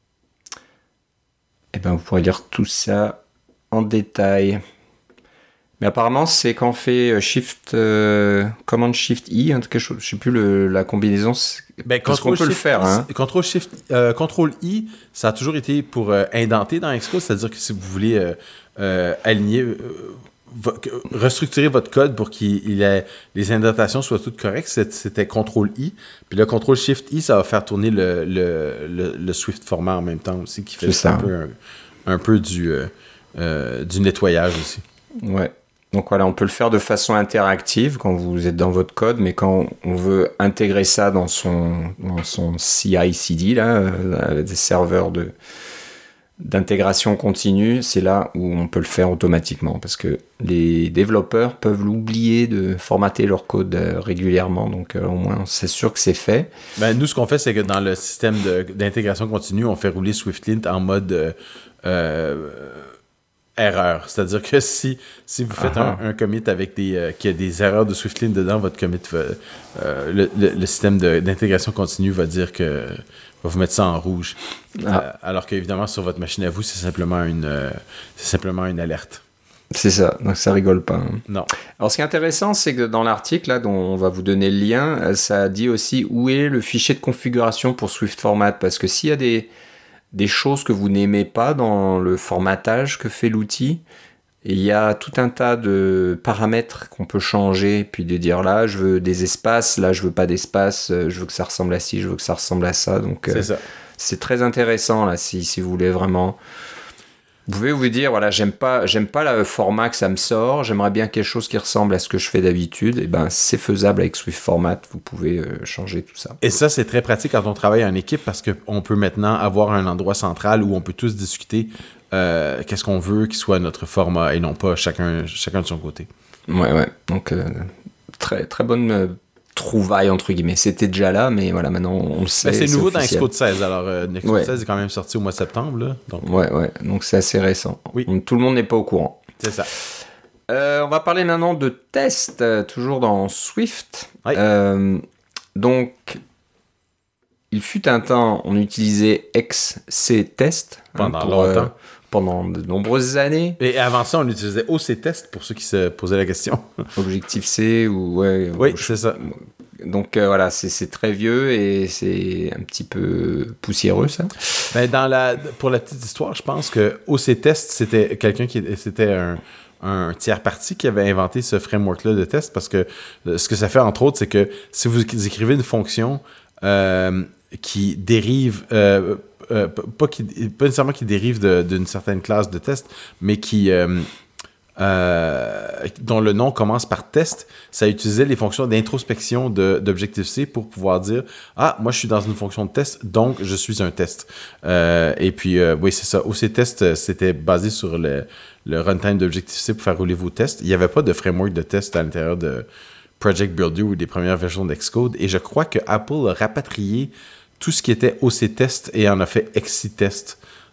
A: Et ben vous pourrez lire tout ça en détail. Mais apparemment, c'est quand on fait Shift, euh, Command Shift I, hein, quelque chose, je sais plus le, la combinaison.
B: Ben,
A: parce qu'on peut le faire. Hein.
B: Contrôle Shift, euh, Contrôle I, ça a toujours été pour euh, indenter dans Xcode, c'est-à-dire que si vous voulez euh, euh, aligner, euh, vo- restructurer votre code pour qu'il ait les indentations soient toutes correctes, c'était Contrôle I. Puis le Contrôle Shift I, ça va faire tourner le, le, le, le SwiftFormat en même temps aussi, qui fait un peu, un, un peu du, euh, euh, du nettoyage aussi.
A: Ouais. Donc voilà, on peut le faire de façon interactive quand vous êtes dans votre code, mais quand on veut intégrer ça dans son, dans son C I C D, là, avec des serveurs de, d'intégration continue, c'est là où on peut le faire automatiquement, parce que les développeurs peuvent l'oublier de formater leur code régulièrement, donc euh, au moins c'est sûr que c'est fait.
B: Ben, nous, ce qu'on fait, c'est que dans le système de, d'intégration continue, on fait rouler Swiftlint en mode... Euh, euh, erreur. C'est-à-dire que si, si vous faites un, un commit avec des, euh, qu'il y a des erreurs de Swiftlint dedans, votre commit va, euh, le, le, le système de, d'intégration continue va dire que va vous mettre ça en rouge. Ah. Euh, alors qu'évidemment, sur votre machine à vous, c'est simplement une, euh, c'est simplement une alerte.
A: C'est ça, donc ça rigole pas. Hein.
B: Non.
A: Alors ce qui est intéressant, c'est que dans l'article là, dont on va vous donner le lien, ça dit aussi où est le fichier de configuration pour SwiftFormat, parce que s'il y a des des choses que vous n'aimez pas dans le formatage que fait l'outil. Et il y a tout un tas de paramètres qu'on peut changer, puis de dire là, je veux des espaces, là, je veux pas d'espace, je veux que ça ressemble à ci, je veux que ça ressemble à ça. Donc,
B: c'est,
A: euh,
B: ça.
A: c'est très intéressant, là, si, si vous voulez vraiment... Vous pouvez vous dire, voilà, j'aime pas, j'aime pas le format que ça me sort, j'aimerais bien quelque chose qui ressemble à ce que je fais d'habitude. Et ben, c'est faisable avec SwiftFormat, vous pouvez euh, changer tout ça.
B: Et ça, c'est très pratique quand on travaille en équipe parce qu'on peut maintenant avoir un endroit central où on peut tous discuter euh, qu'est-ce qu'on veut qui soit notre format et non pas chacun, chacun de son côté.
A: Ouais, ouais. Donc, euh, très, très bonne euh, trouvaille entre guillemets. C'était déjà là, mais voilà, maintenant on le sait.
B: Ben, c'est, c'est nouveau
A: officiel.
B: dans Xcode seize. Alors, euh, Xcode
A: ouais.
B: seize est quand même sorti au mois de septembre. Là, donc...
A: Ouais, ouais. Donc c'est assez récent.
B: Oui.
A: Donc, tout le monde n'est pas au courant.
B: C'est ça.
A: Euh, on va parler maintenant de tests, euh, toujours dans Swift.
B: Oui.
A: Euh, donc, il fut un temps, on utilisait Xctest
B: pendant
A: hein, pour,
B: longtemps.
A: Euh, pendant de nombreuses années.
B: Et avant ça, on utilisait O C Test pour ceux qui se posaient la question.
A: Objective-C ou ouais.
B: Oui,
A: ou,
B: c'est ça.
A: Donc euh, voilà, c'est, c'est très vieux et c'est un petit peu poussiéreux ça.
B: Ben, dans la, pour la petite histoire, je pense que O C Test, c'était quelqu'un qui c'était un, un tiers parti qui avait inventé ce framework-là de test parce que ce que ça fait entre autres, c'est que si vous écrivez une fonction euh, qui dérive euh, Euh, pas, qui, pas nécessairement qui dérive de, d'une certaine classe de test, mais qui euh, euh, dont le nom commence par test, ça utilisait les fonctions d'introspection de, d'Objective-C pour pouvoir dire « Ah, moi je suis dans une fonction de test, donc je suis un test. Euh, » Et puis, euh, oui, c'est ça. O C Test, c'était basé sur le, le runtime d'Objective-C pour faire rouler vos tests. Il n'y avait pas de framework de test à l'intérieur de Project Builder ou des premières versions d'Xcode. Et je crois que Apple a rapatrié tout ce qui était O C Test et en a fait Xctest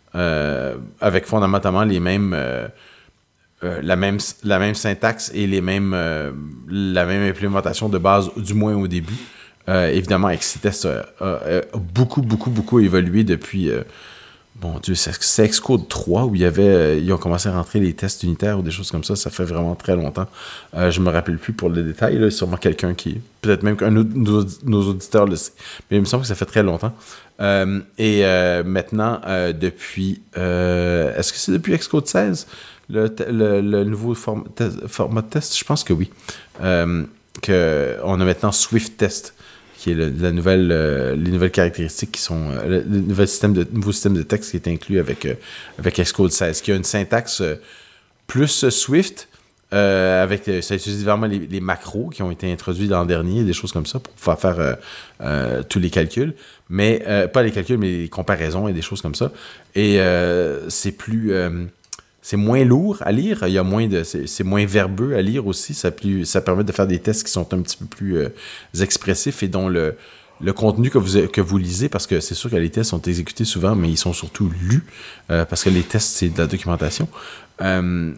B: euh, avec fondamentalement les mêmes, euh, euh, la, même, la même syntaxe et les mêmes, euh, la même implémentation de base, du moins au début. Euh, évidemment, Xctest a, a, a beaucoup, beaucoup, beaucoup évolué depuis... Euh, Bon Dieu, c'est, c'est Xcode trois où il y avait, euh, ils ont commencé à rentrer les tests unitaires ou des choses comme ça. Ça fait vraiment très longtemps. Euh, je me rappelle plus pour le détail. Là, sûrement quelqu'un qui, peut-être même qu'un de nos, nos auditeurs le sait. Mais il me semble que ça fait très longtemps. Euh, et euh, maintenant, euh, depuis, euh, est-ce que c'est depuis Xcode seize le, le, le nouveau form, te, format de test? Je pense que oui. Euh, que on a maintenant Swift Test, qui est le, la nouvelle, euh, les nouvelles caractéristiques qui sont euh, le, le nouvel système de, nouveau système de texte qui est inclus avec, euh, avec Xcode seize, qui a une syntaxe euh, plus Swift, euh, avec, euh, ça utilise vraiment les, les macros qui ont été introduits l'an dernier, des choses comme ça, pour pouvoir faire euh, euh, tous les calculs, mais euh, pas les calculs, mais les comparaisons et des choses comme ça. Et euh, c'est plus... Euh, c'est moins lourd à lire, il y a moins de, c'est, c'est moins verbeux à lire aussi, ça, plus, ça permet de faire des tests qui sont un petit peu plus euh, expressifs et dont le, le contenu que vous, que vous lisez, parce que c'est sûr que les tests sont exécutés souvent, mais ils sont surtout lus, euh, parce que les tests, c'est de la documentation. Euh,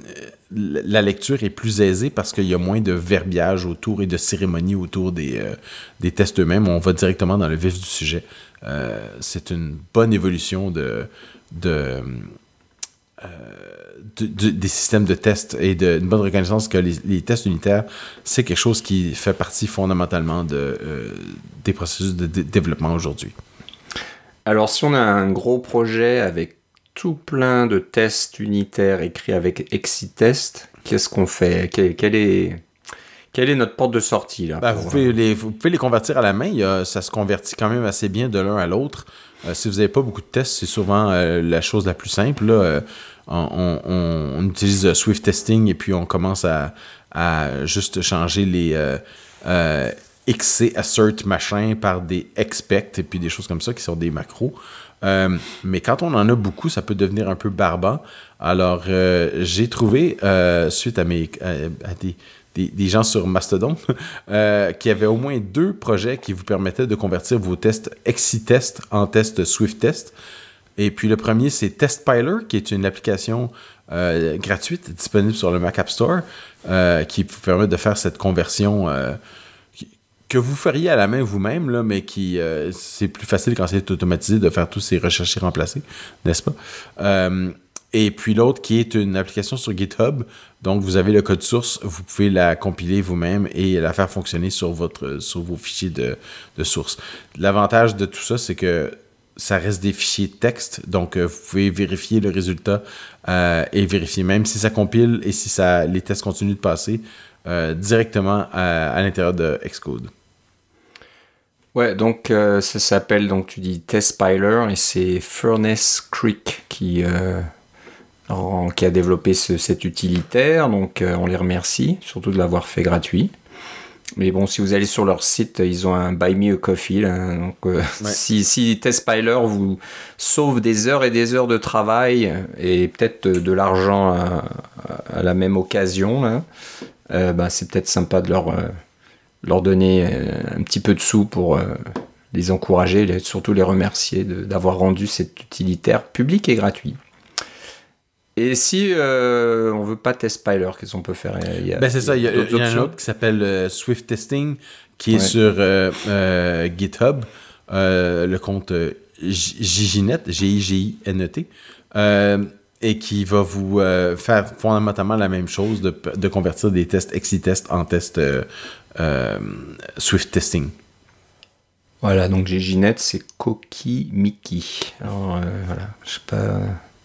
B: la lecture est plus aisée parce qu'il y a moins de verbiage autour et de cérémonie autour des, euh, des tests eux-mêmes. On va directement dans le vif du sujet. Euh, c'est une bonne évolution de... de Euh, de, de, des systèmes de tests et de, une bonne reconnaissance que les, les tests unitaires, c'est quelque chose qui fait partie fondamentalement de, euh, des processus de, de développement aujourd'hui.
A: Alors, si on a un gros projet avec tout plein de tests unitaires écrits avec Xctest, qu'est-ce qu'on fait? Quelle, quelle, est, quelle est notre porte de sortie là,
B: ben,
A: pour...
B: vous, pouvez les, vous pouvez les convertir à la main. Il y a, ça se convertit quand même assez bien de l'un à l'autre. Euh, si vous n'avez pas beaucoup de tests, c'est souvent euh, la chose la plus simple. Là. Euh, on, on, on utilise euh, Swift Testing et puis on commence à, à juste changer les euh, euh, xc assert machin par des expect et puis des choses comme ça qui sont des macros. Euh, mais quand on en a beaucoup, ça peut devenir un peu barbant. Alors, euh, j'ai trouvé, euh, suite à, mes, à, à des... Des, des gens sur Mastodon, euh, qui avaient au moins deux projets qui vous permettaient de convertir vos tests Xctest en tests Swift Test. Et puis le premier, c'est TestPiler, qui est une application euh, gratuite disponible sur le Mac App Store, euh, qui vous permet de faire cette conversion euh, qui, que vous feriez à la main vous-même, là, mais qui euh, c'est plus facile quand c'est automatisé de faire tous ces recherches et remplacer, n'est-ce pas? Euh, Et puis l'autre qui est une application sur GitHub. Donc, vous avez le code source, vous pouvez la compiler vous-même et la faire fonctionner sur, votre, sur vos fichiers de, de source. L'avantage de tout ça, c'est que ça reste des fichiers texte. Donc, euh, vous pouvez vérifier le résultat euh, et vérifier même si ça compile et si ça, les tests continuent de passer euh, directement à, à l'intérieur de Xcode.
A: Ouais, donc euh, ça s'appelle, donc tu dis TestPiler et c'est Furnace Creek qui... Euh... En, qui a développé ce, cet utilitaire, donc euh, on les remercie, surtout de l'avoir fait gratuit. Mais bon, si vous allez sur leur site, ils ont un Buy Me a Coffee, là, donc euh, ouais. si, si TestPiler vous sauve des heures et des heures de travail et peut-être de, de l'argent à, à la même occasion, là, euh, bah, c'est peut-être sympa de leur, euh, leur donner un petit peu de sous pour euh, les encourager, les, surtout les remercier de, d'avoir rendu cet utilitaire public et gratuit. Et si euh, on veut pas TestPiler, qu'est-ce qu'on peut faire? Il y a,
B: ben c'est ça, il y a, il y a un
A: options.
B: autre qui s'appelle euh, Swift Testing, qui est
A: Ouais.
B: sur euh, euh, GitHub, euh, le compte euh, Giginet, G I G I N E T, euh, et qui va vous euh, faire fondamentalement la même chose, de, de convertir des tests Exitest en tests euh, euh, Swift Testing.
A: Voilà, donc Giginet, c'est Koki Miki. Alors euh, voilà, je sais pas.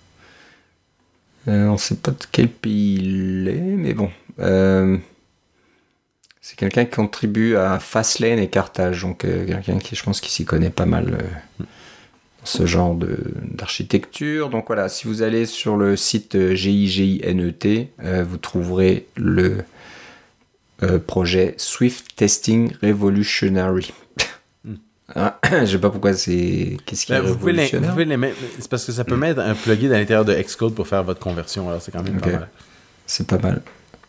A: Euh, on sait pas de quel pays il est, mais bon. Euh, c'est quelqu'un qui contribue à Fastlane et Carthage, donc euh, quelqu'un qui, je pense, qui s'y connaît pas mal euh, dans ce genre de, d'architecture. Donc voilà, si vous allez sur le site euh, G I G I N E T, euh, vous trouverez le euh, projet Swift Testing Revolutionary. Ah, je sais pas pourquoi c'est. Qu'est-ce qui est
B: Ben, vous pouvez les- vous
A: révolutionnaire?
B: pouvez les mettre- c'est parce que ça peut mettre un plugin à l'intérieur de Xcode pour faire votre conversion, alors c'est quand même
A: Ok.
B: pas mal.
A: C'est pas mal.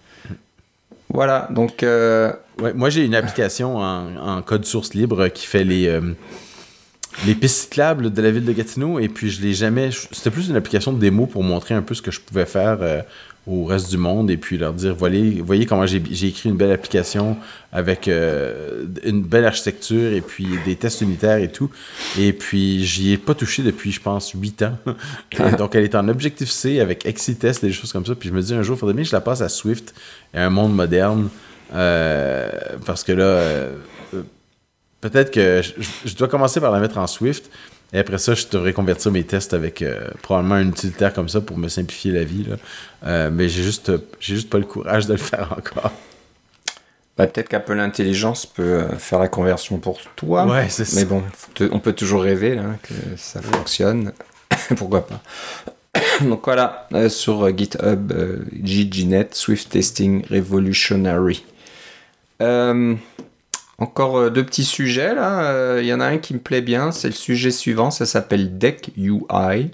A: Voilà, donc euh,
B: Ouais, moi, j'ai une application en, en code source libre qui fait les, euh, les pistes cyclables de la ville de Gatineau, et puis je l'ai jamais... C'était plus une application de démo pour montrer un peu ce que je pouvais faire euh, au reste du monde, et puis leur dire, voyez, voyez comment j'ai, j'ai écrit une belle application avec euh, une belle architecture, et puis des tests unitaires et tout. Et puis, j'y ai pas touché depuis, je pense, huit ans. Et donc, elle est en Objective-C avec Exitest et des choses comme ça. Puis je me dis, un jour, il faudrait bien que je la passe à Swift et à un monde moderne. Euh, parce que là, euh, peut-être que je, je dois commencer par la mettre en Swift, et après ça, je devrais convertir mes tests avec euh, probablement un utilitaire comme ça pour me simplifier la vie, là. Euh, mais j'ai juste, j'ai juste pas le courage de le faire encore.
A: bah, peut-être qu'Apple Intelligence peut euh, faire la conversion pour toi.
B: Ouais, c'est ça.
A: Mais bon, faut te- on peut toujours rêver là, que ça fonctionne. Pourquoi pas. Donc voilà, euh, sur euh, GitHub, euh, Giginet, Swift Testing Revolutionary. Euh, encore euh, deux petits sujets là. Euh, Il y en a un qui me plaît bien, c'est le sujet suivant, ça s'appelle Deck U I.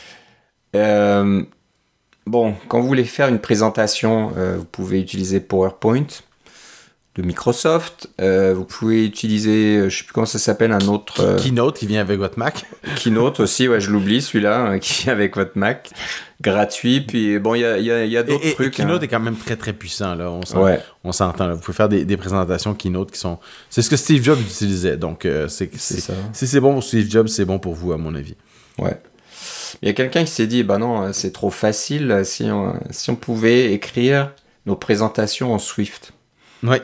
A: Euh, bon, quand vous voulez faire une présentation, euh, vous pouvez utiliser PowerPoint de Microsoft. Euh, vous pouvez utiliser, euh, je sais plus comment ça s'appelle, un autre euh,
B: Keynote qui vient avec votre Mac.
A: Keynote aussi, ouais, je l'oublie celui-là, euh, qui vient avec votre Mac, gratuit. Puis bon, il y a, il y a, il y a d'autres
B: Et, et-
A: trucs.
B: et Keynote
A: hein.
B: est quand même très très puissant, là. On, s'en-
A: Ouais,
B: on s'entend, là. Vous pouvez faire des, des présentations Keynote qui sont... C'est ce que Steve Jobs utilisait, donc euh, c'est,
A: c'est
B: c'est-
A: ça.
B: si c'est bon pour Steve Jobs, c'est bon pour vous, à mon avis.
A: Ouais. Il y a quelqu'un qui s'est dit, bah non, c'est trop facile si on, si on pouvait écrire nos présentations en Swift.
B: Ouais.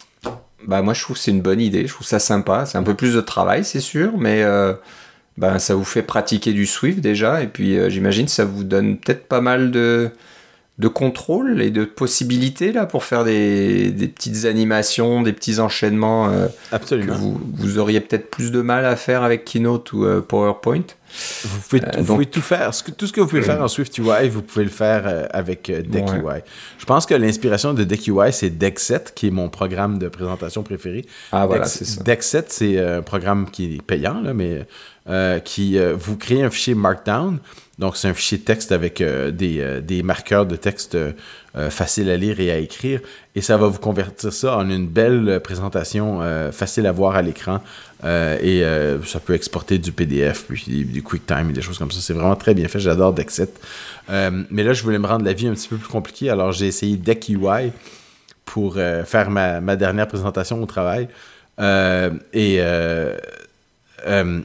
A: Bah moi je trouve que c'est une bonne idée, je trouve ça sympa. C'est un peu plus de travail, c'est sûr, mais euh, bah, ça vous fait pratiquer du Swift déjà, et puis euh, j'imagine que ça vous donne peut-être pas mal de, de contrôle et de possibilités là pour faire des, des petites animations, des petits enchaînements euh, que
B: Absolument.
A: vous, vous auriez peut-être plus de mal à faire avec Keynote ou euh, PowerPoint.
B: Vous pouvez,
A: Euh,
B: vous
A: donc-
B: pouvez tout faire. Ce que- tout ce que vous pouvez faire en Swift U I, vous pouvez le faire euh, avec euh, Deck
A: Ouais.
B: U I. Je pense que l'inspiration de Deck U I, c'est Deckset, qui est mon programme de présentation préféré.
A: Ah voilà,
B: Dex-
A: c'est ça.
B: Deckset, c'est un programme qui est payant, là, mais euh, qui euh, vous crée un fichier Markdown. Donc, c'est un fichier texte avec euh, des, euh, des marqueurs de texte euh, euh, faciles à lire et à écrire. Et ça va vous convertir ça en une belle présentation euh, facile à voir à l'écran. Euh, et euh, ça peut exporter du P D F, puis du QuickTime et des choses comme ça. C'est vraiment très bien fait. J'adore Deckset. Euh, mais là, je voulais me rendre la vie un petit peu plus compliquée. Alors, j'ai essayé Deck U I pour euh, faire ma, ma dernière présentation au travail. Euh, et euh, euh,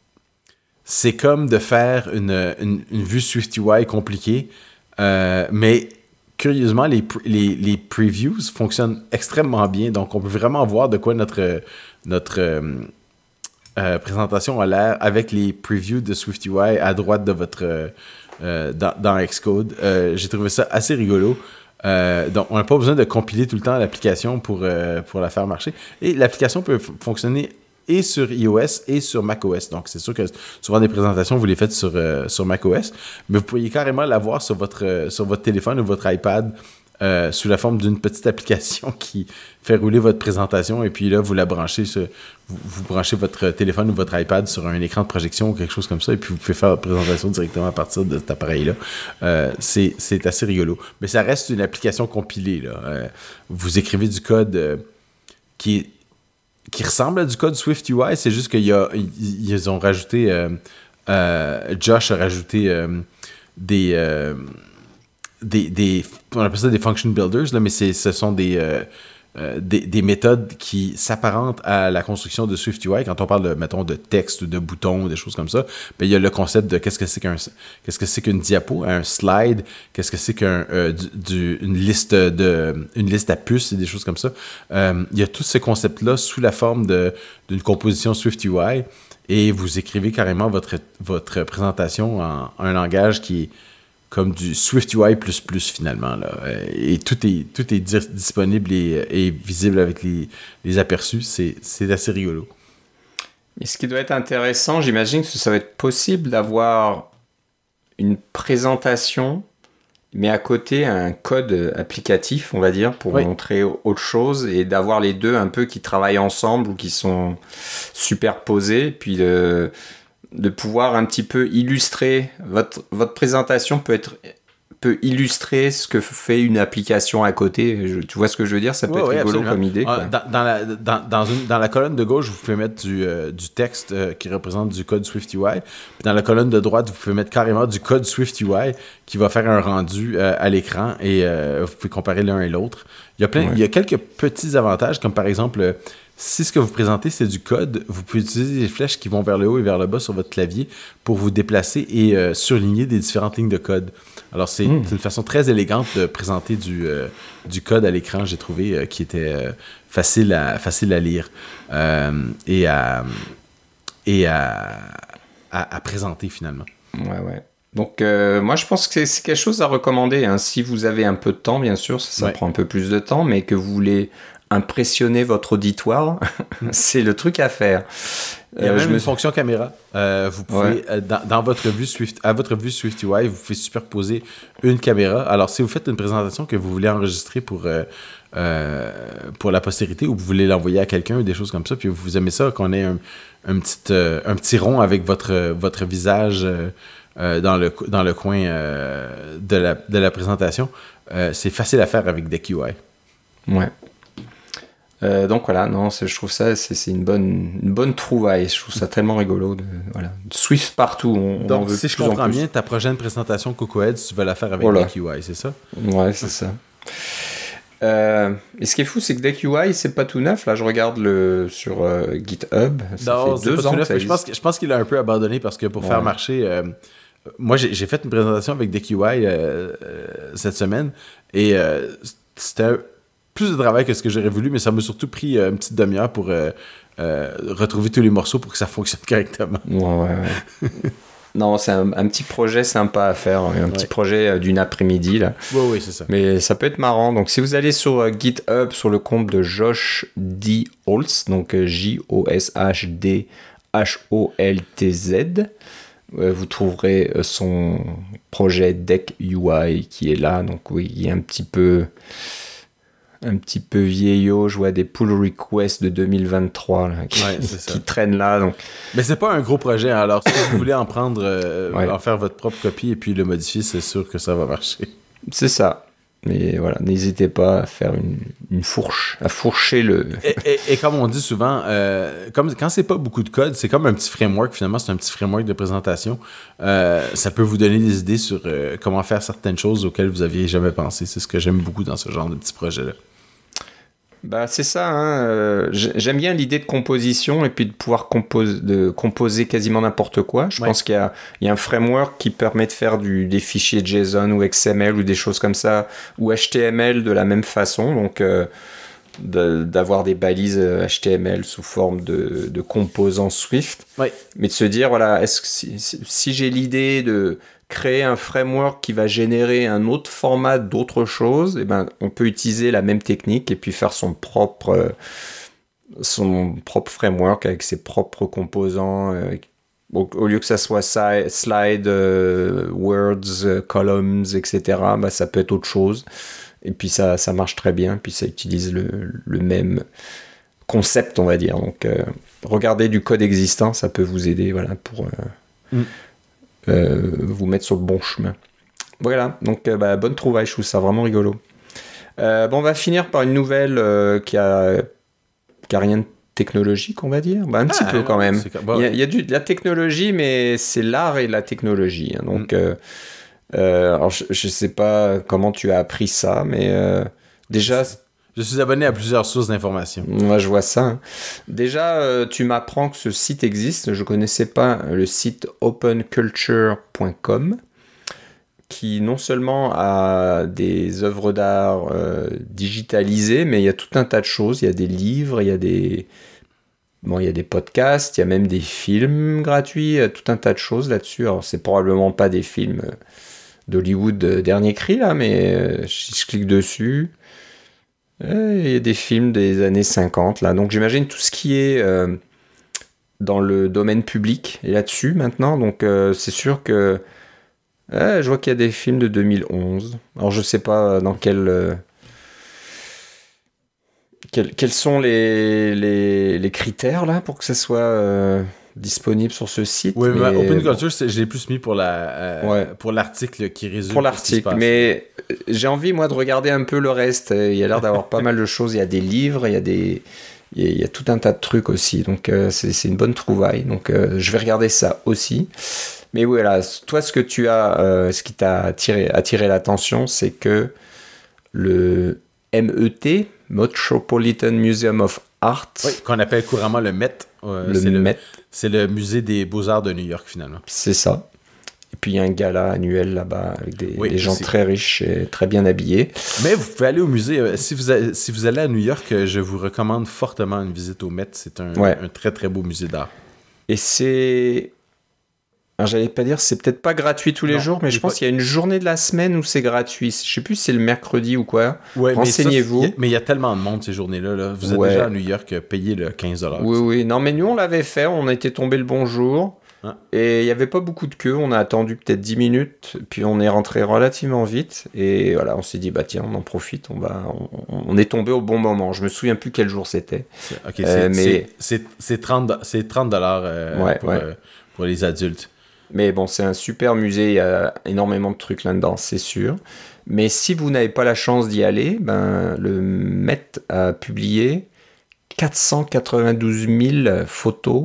B: c'est comme de faire une, une, une vue Swift U I compliquée, euh, mais curieusement, les, pr- les, les previews fonctionnent extrêmement bien. Donc, on peut vraiment voir de quoi notre, notre euh, euh, présentation a l'air avec les previews de Swift U I à droite de votre euh, euh, dans, dans Xcode. Euh, j'ai trouvé ça assez rigolo. Euh, donc, on n'a pas besoin de compiler tout le temps l'application pour, euh, pour la faire marcher. Et l'application peut f- fonctionner et sur iOS et sur macOS. Donc, c'est sûr que souvent des présentations, vous les faites sur, euh, sur macOS, mais vous pourriez carrément l'avoir sur votre, euh, sur votre téléphone ou votre iPad euh, sous la forme d'une petite application qui fait rouler votre présentation, et puis là, vous la branchez sur, vous, vous branchez votre téléphone ou votre iPad sur un écran de projection ou quelque chose comme ça, et puis vous pouvez faire votre présentation directement à partir de cet appareil-là. Euh, c'est, c'est assez rigolo. Mais ça reste une application compilée, là. Euh, vous écrivez du code euh, qui est qui ressemble à du code SwiftUI, c'est juste qu'ils ils ont rajouté, euh, euh, Josh a rajouté euh, des, euh, des, des, on appelle ça des function builders, là, mais c'est, ce sont des, euh, euh, des, des méthodes qui s'apparentent à la construction de SwiftUI. Quand on parle de, mettons, de texte ou de boutons ou des choses comme ça, ben, il y a le concept de qu'est-ce que c'est qu'un, qu'est-ce que c'est qu'une diapo, un slide, qu'est-ce que c'est qu'une euh, liste de, une liste à puces et des choses comme ça. Euh, il y a tous ces concepts-là sous la forme de, d'une composition SwiftUI et vous écrivez carrément votre, votre présentation en, en un langage qui est comme du SwiftUI plus plus finalement. Là. Et tout est, tout est di- disponible et, et visible avec les, les aperçus. C'est, c'est assez rigolo.
A: Et ce qui doit être intéressant, j'imagine que ça va être possible d'avoir une présentation, mais à côté un code applicatif, on va dire, pour oui. montrer autre chose, et d'avoir les deux un peu qui travaillent ensemble ou qui sont superposés, puis de... de pouvoir un petit peu illustrer votre, votre présentation peut être peut illustrer ce que fait une application à côté. Je, tu vois ce que je veux dire? Ça peut ouais, être ouais, rigolo absolument. Comme idée. Quoi.
B: Dans, dans, la, dans, dans, une, dans la colonne de gauche, vous pouvez mettre du, euh, du texte euh, qui représente du code SwiftUI. Puis dans la colonne de droite, vous pouvez mettre carrément du code SwiftUI qui va faire un rendu euh, à l'écran et euh, vous pouvez comparer l'un et l'autre. Il y a plein, ouais. il y a quelques petits avantages, comme par exemple... Si ce que vous présentez, c'est du code, vous pouvez utiliser des flèches qui vont vers le haut et vers le bas sur votre clavier pour vous déplacer et euh, surligner des différentes lignes de code. Alors, c'est, mmh. c'est une façon très élégante de présenter du, euh, du code à l'écran, j'ai trouvé, euh, qui était euh, facile, à, facile à lire euh, et, à, et à, à, à présenter finalement.
A: Ouais, ouais. Donc, euh, moi, je pense que c'est, c'est quelque chose à recommander. Hein. Si vous avez un peu de temps, bien sûr, ça, ça ouais. prend un peu plus de temps, mais que vous voulez... impressionner votre auditoire, c'est le truc à faire.
B: Il y a euh, même je une me... fonction caméra. Euh, vous pouvez, ouais. euh, dans, dans votre vue Swift, à votre vue SwiftUI, vous pouvez superposer une caméra. Alors, si vous faites une présentation que vous voulez enregistrer pour, euh, euh, pour la postérité ou vous voulez l'envoyer à quelqu'un ou des choses comme ça, puis vous aimez ça, qu'on ait un, un, petit, euh, un petit rond avec votre, votre visage euh, euh, dans, le, dans le coin euh, de, la, de la présentation, euh, c'est facile à faire avec DeckUI.
A: Ouais. Euh, donc voilà, non, c'est, je trouve ça c'est, c'est une bonne une bonne trouvaille. Je trouve ça tellement rigolo de voilà Swift partout. On,
B: donc
A: on veut
B: si je comprends bien, ta prochaine présentation CocoaHeads, tu vas la faire avec voilà. DeckUI, c'est ça?
A: Ouais, c'est ça. Euh, et ce qui est fou, c'est que DeckUI, c'est pas tout neuf. Là, je regarde le sur euh, GitHub. Ça
B: non,
A: fait deux ans.
B: Neuf, je pense je pense qu'il a un peu abandonné parce que pour ouais. faire marcher. Euh, moi, j'ai, j'ai fait une présentation avec DeckUI euh, euh, cette semaine et euh, c'était plus de travail que ce que j'aurais voulu, mais ça m'a surtout pris euh, une petite demi-heure pour euh, euh, retrouver tous les morceaux pour que ça fonctionne correctement.
A: Ouais, ouais, ouais. Non, c'est un, un petit projet sympa à faire, un ouais. petit projet d'une après-midi, là.
B: Oui, oui, c'est ça.
A: Mais ça peut être marrant. Donc, si vous allez sur euh, GitHub, sur le compte de Josh D. Holtz, donc euh, J O S H D H O L T Z, euh, vous trouverez euh, son projet DeckUI qui est là. Donc, oui, il est un petit peu... un petit peu vieillot, je vois des pull requests de deux mille vingt-trois là, qui, ouais, qui traînent là. Donc.
B: Mais c'est pas un gros projet, hein. Alors si vous voulez en prendre, euh, ouais. en faire votre propre copie et puis le modifier, c'est sûr que ça va marcher.
A: C'est ça. Mais voilà, n'hésitez pas à faire une, une fourche, à fourcher le...
B: et, et, et comme on dit souvent, euh, comme, quand c'est pas beaucoup de code, c'est comme un petit framework, finalement, c'est un petit framework de présentation. Euh, ça peut vous donner des idées sur euh, comment faire certaines choses auxquelles vous aviez jamais pensé. C'est ce que j'aime beaucoup dans ce genre de petits projets-là.
A: Bah, c'est ça, hein. euh, j'aime bien l'idée de composition et puis de pouvoir compose, de composer quasiment n'importe quoi. Je ouais. pense qu'il y a, il y a un framework qui permet de faire du, des fichiers JSON ou X M L ou des choses comme ça, ou H T M L de la même façon, donc euh, de, d'avoir des balises H T M L sous forme de, de composants Swift,
B: ouais.
A: mais de se dire, voilà, est-ce que si, si, si j'ai l'idée de créer un framework qui va générer un autre format d'autre chose, et ben on peut utiliser la même technique et puis faire son propre euh, son propre framework avec ses propres composants. Euh, au, au lieu que ça soit si, slide, euh, words, euh, columns, et cetera, ben, ça peut être autre chose. Et puis ça, ça marche très bien. Puis ça utilise le, le même concept, on va dire. Donc euh, regardez du code existant, ça peut vous aider, voilà, pour euh, mm. Euh, vous mettre sur le bon chemin. Voilà, donc euh, bah, bonne trouvaille, je trouve ça vraiment rigolo. Euh, bon, on va finir par une nouvelle euh, qui a, qui a rien de technologique, on va dire. Bah, un petit
B: Ah,
A: peu quand même.
B: c'est... Bon,
A: il y a, il y a du, de la technologie, mais c'est l'art et la technologie. Hein. Donc, mm. euh, euh, alors je, je sais pas comment tu as appris ça, mais euh, déjà...
B: Je suis abonné à plusieurs sources d'informations.
A: Moi, je vois ça. Hein. Déjà, euh, tu m'apprends que ce site existe. Je connaissais pas le site open culture point com, qui non seulement a des œuvres d'art euh, digitalisées, mais il y a tout un tas de choses. Il y a des livres, il y a des... Bon, il y a des podcasts, il y a même des films gratuits, il y a tout un tas de choses là-dessus. Alors, c'est probablement pas des films d'Hollywood euh, dernier cri, là, mais euh, si je clique dessus... Il y a des films des années cinquante, là. Donc j'imagine tout ce qui est euh, dans le domaine public est là-dessus maintenant. Donc euh, c'est sûr que euh, je vois qu'il y a des films de deux mille onze. Alors je sais pas dans quel... Euh, quel quels sont les, les, les critères là pour que ça soit... Euh, disponible sur ce site.
B: Oui, mais Open
A: bon.
B: Culture, je l'ai plus mis pour, la, euh,
A: ouais.
B: pour l'article qui résume.
A: Pour l'article, mais j'ai envie, moi, de regarder un peu le reste. Il y a l'air d'avoir pas mal de choses. Il y a des livres, il y a, des... il y a, il y a tout un tas de trucs aussi. Donc, euh, c'est, c'est une bonne trouvaille. Donc, euh, je vais regarder ça aussi. Mais voilà, toi, ce que tu as, euh, ce qui t'a attiré, attiré l'attention, c'est que le M E T, Metropolitan Museum of Art.
B: Oui, qu'on appelle couramment le M E T. Euh,
A: le
B: c'est
A: M E T.
B: Le, c'est le musée des beaux-arts de New York, finalement.
A: C'est ça. Et puis, il y a un gala annuel là-bas avec des,
B: oui,
A: des gens
B: aussi. Très
A: riches et très bien habillés.
B: Mais vous pouvez aller au musée. Euh, si, vous a, si vous allez à New York, euh, je vous recommande fortement une visite au M E T. C'est un, ouais. un très, très beau musée d'art.
A: Et c'est... Alors, j'allais pas dire, c'est peut-être pas gratuit tous les non, jours, mais je pense pas... qu'il y a une journée de la semaine où c'est gratuit. Je sais plus si c'est le mercredi ou quoi.
B: Ouais,
A: Renseignez-vous.
B: Mais, ça, mais il y a tellement de monde ces journées-là. Là. Vous êtes ouais. déjà à New York, payez le quinze dollars.
A: Oui, oui. Non, mais nous, on l'avait fait. On était tombé le bon jour. Hein? Et il n'y avait pas beaucoup de queue. On a attendu peut-être dix minutes. Puis on est rentré relativement vite. Et voilà, on s'est dit, bah tiens, on en profite. On, va... on, on est tombé au bon moment. Je me souviens plus quel jour c'était.
B: Ok, c'est, euh, mais... c'est, c'est, c'est trente dollars euh,
A: ouais,
B: pour,
A: ouais.
B: euh, pour les adultes.
A: Mais bon, c'est un super musée, il y a énormément de trucs là-dedans, c'est sûr. Mais si vous n'avez pas la chance d'y aller, ben, le M E T a publié quatre cent quatre-vingt-douze mille photos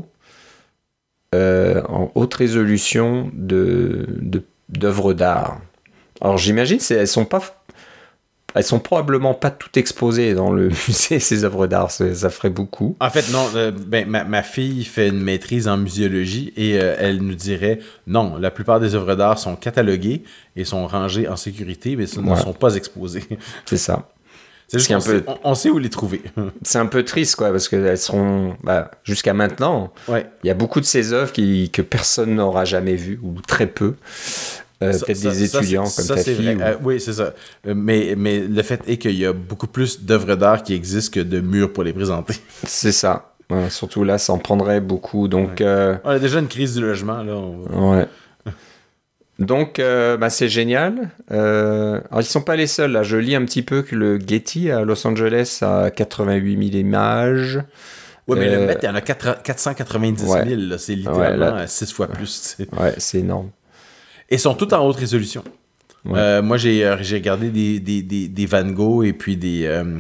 A: euh, en haute résolution de, de, d'œuvres d'art. Alors j'imagine qu'elles sont pas... Elles sont probablement pas toutes exposées dans le musée, ces œuvres d'art, ça, ça ferait beaucoup.
B: En fait, non, euh, ben, ma, ma fille fait une maîtrise en muséologie et euh, elle nous dirait, non, la plupart des œuvres d'art sont cataloguées et sont rangées en sécurité, mais ouais. ne sont pas exposées.
A: C'est ça.
B: C'est juste qu'on sait, peu... on, on sait où les trouver.
A: C'est un peu triste, quoi, parce qu'elles seront, bah, jusqu'à maintenant, il ouais. y a beaucoup de ces œuvres qui, que personne n'aura jamais vues, ou très peu. Euh, ça, peut-être ça, des étudiants ça, comme
B: ça,
A: ta fille. Ou...
B: Euh, oui, c'est ça. Euh, mais, mais le fait est qu'il y a beaucoup plus d'œuvres d'art qui existent que de murs pour les présenter.
A: C'est ça. Ouais, surtout là, ça en prendrait beaucoup. Donc,
B: ouais.
A: euh...
B: On a déjà une crise du logement. Là. On va...
A: Ouais. Donc, euh, bah, c'est génial. Euh... Alors, ils ne sont pas les seuls. Là. Je lis un petit peu que le Getty à Los Angeles a quatre-vingt-huit mille images.
B: Oui, mais euh... le M E T, il y en a quatre cent quatre-vingt-dix mille. Ouais. C'est littéralement ouais, six fois plus. T'sais.
A: Ouais, c'est énorme.
B: Et sont toutes en haute résolution. Ouais. Euh, moi, j'ai, euh, j'ai regardé des, des, des, des Van Gogh et puis des... Euh,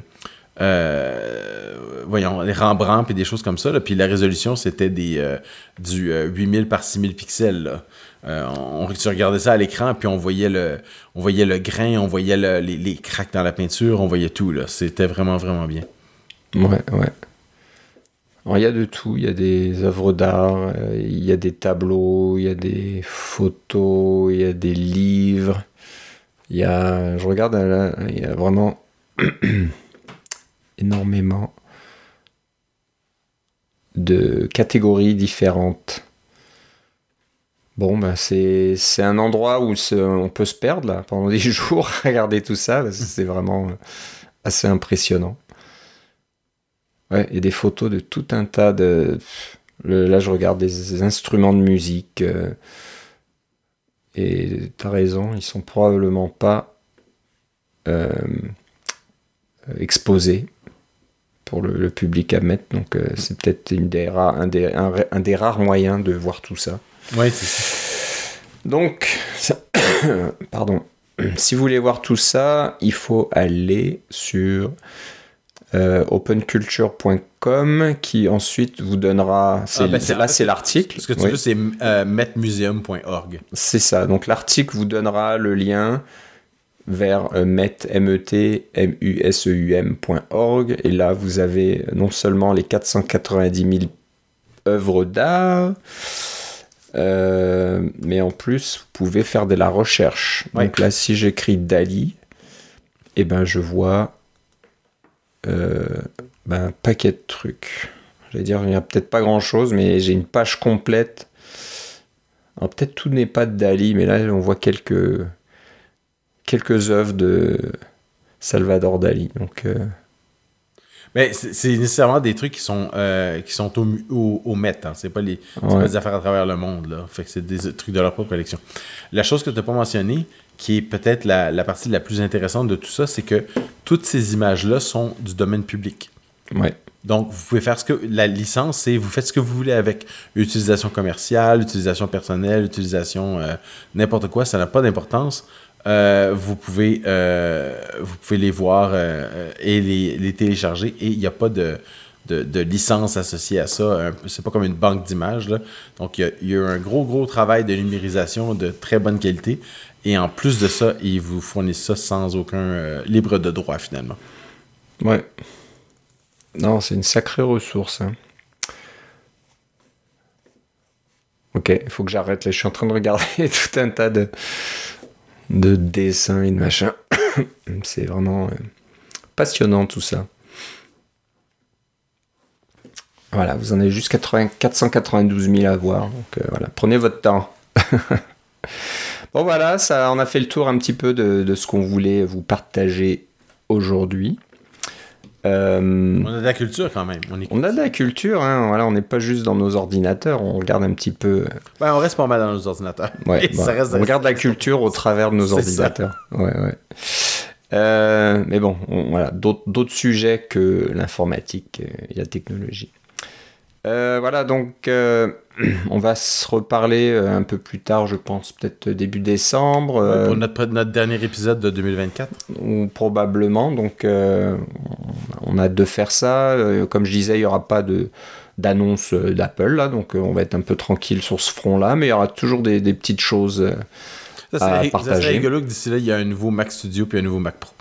B: euh, voyons, des Rembrandt et des choses comme ça. Là. Puis la résolution, c'était des, euh, du euh, huit mille par six mille pixels. Là. Euh, on, tu regardais ça à l'écran, puis on voyait le, on voyait le grain, on voyait le, les, les cracks dans la peinture, on voyait tout. Là. C'était vraiment, vraiment bien.
A: Ouais, ouais. Alors, il y a de tout, il y a des œuvres d'art, euh, il y a des tableaux, il y a des photos, il y a des livres. Il y a, je regarde là, il y a vraiment énormément de catégories différentes. Bon, ben c'est, c'est un endroit où se, on peut se perdre là, pendant des jours à regarder tout ça, parce que c'est vraiment assez impressionnant. Ouais, il y a des photos de tout un tas de... Le, là, je regarde des instruments de musique. Euh, et t'as raison, ils sont probablement pas euh, exposés pour le, le public à mettre. Donc, euh, c'est peut-être une des ra- un, des, un, un des rares moyens de voir tout ça.
B: Ouais, c'est ça.
A: Donc, ça... pardon. Si vous voulez voir tout ça, il faut aller sur... euh, open culture point com qui ensuite vous donnera... C'est,
B: ah, ben c'est,
A: là, c'est l'article.
B: Ce que tu
A: oui.
B: veux, c'est euh, met museum point org.
A: C'est ça. Donc, l'article vous donnera le lien vers euh, met, M E T, M U S E U M point org. Et là, vous avez non seulement les quatre cent quatre-vingt-dix mille œuvres d'art, euh, mais en plus, vous pouvez faire de la recherche.
B: Ouais.
A: Donc là, si j'écris Dali, eh ben, je vois euh, ben, un paquet de trucs. J'allais dire, il n'y a peut-être pas grand-chose, mais j'ai une page complète. Alors peut-être tout n'est pas de Dali, mais là, on voit quelques... quelques œuvres de Salvador Dali. Donc, euh...
B: Mais c'est, c'est nécessairement des trucs qui sont, euh, qui sont au, au, au Met. Hein. C'est pas les, c'est ouais. pas des affaires à travers le monde. Là. Fait que c'est des trucs de leur propre collection. La chose que tu n'as pas mentionnée, qui est peut-être la, la partie la plus intéressante de tout ça, c'est que toutes ces images-là sont du domaine public.
A: Ouais.
B: Donc, vous pouvez faire ce que... La licence, c'est vous faites ce que vous voulez avec. Utilisation commerciale, utilisation personnelle, utilisation euh, n'importe quoi, ça n'a pas d'importance. Euh, vous, pouvez, euh, vous pouvez les voir euh, et les, les télécharger et il n'y a pas de, de, de licence associée à ça. C'est pas comme une banque d'images. Là. Donc, il y, a, il y a un gros, gros travail de numérisation de très bonne qualité. Et en plus de ça, ils vous fournissent ça sans aucun euh, libre de droit, finalement.
A: Ouais. Non, c'est une sacrée ressource. Hein. Ok, il faut que j'arrête. Là, je suis en train de regarder tout un tas de... de dessins et de machin. C'est vraiment euh, passionnant tout ça. Voilà, vous en avez juste quatre cent quatre-vingt-douze mille à voir. Donc euh, voilà, prenez votre temps. Bon voilà, ça, on a fait le tour un petit peu de, de ce qu'on voulait vous partager aujourd'hui. Euh,
B: on a de la culture quand même.
A: On, on a de la culture, hein, voilà, on n'est pas juste dans nos ordinateurs, on regarde un petit peu.
B: Ben, on reste pas mal dans nos ordinateurs.
A: Ouais, bah, ça reste on regarde la culture au travers de nos C'est ordinateurs. Ça. Ouais, ouais. Euh, mais bon, on, voilà, d'autres, d'autres sujets que l'informatique et la technologie. Euh, voilà, donc euh, on va se reparler un peu plus tard, je pense, peut-être début décembre.
B: Ouais, pour notre, notre dernier épisode de deux mille vingt-quatre.
A: Ou probablement, donc euh, on a hâte de faire ça. Euh, comme je disais, il n'y aura pas de, d'annonce d'Apple, là, donc euh, on va être un peu tranquille sur ce front-là, mais il y aura toujours des, des petites choses euh,
B: ça serait,
A: à partager.
B: Ça serait rigolo que d'ici là, il y a un nouveau Mac Studio puis un nouveau Mac Pro.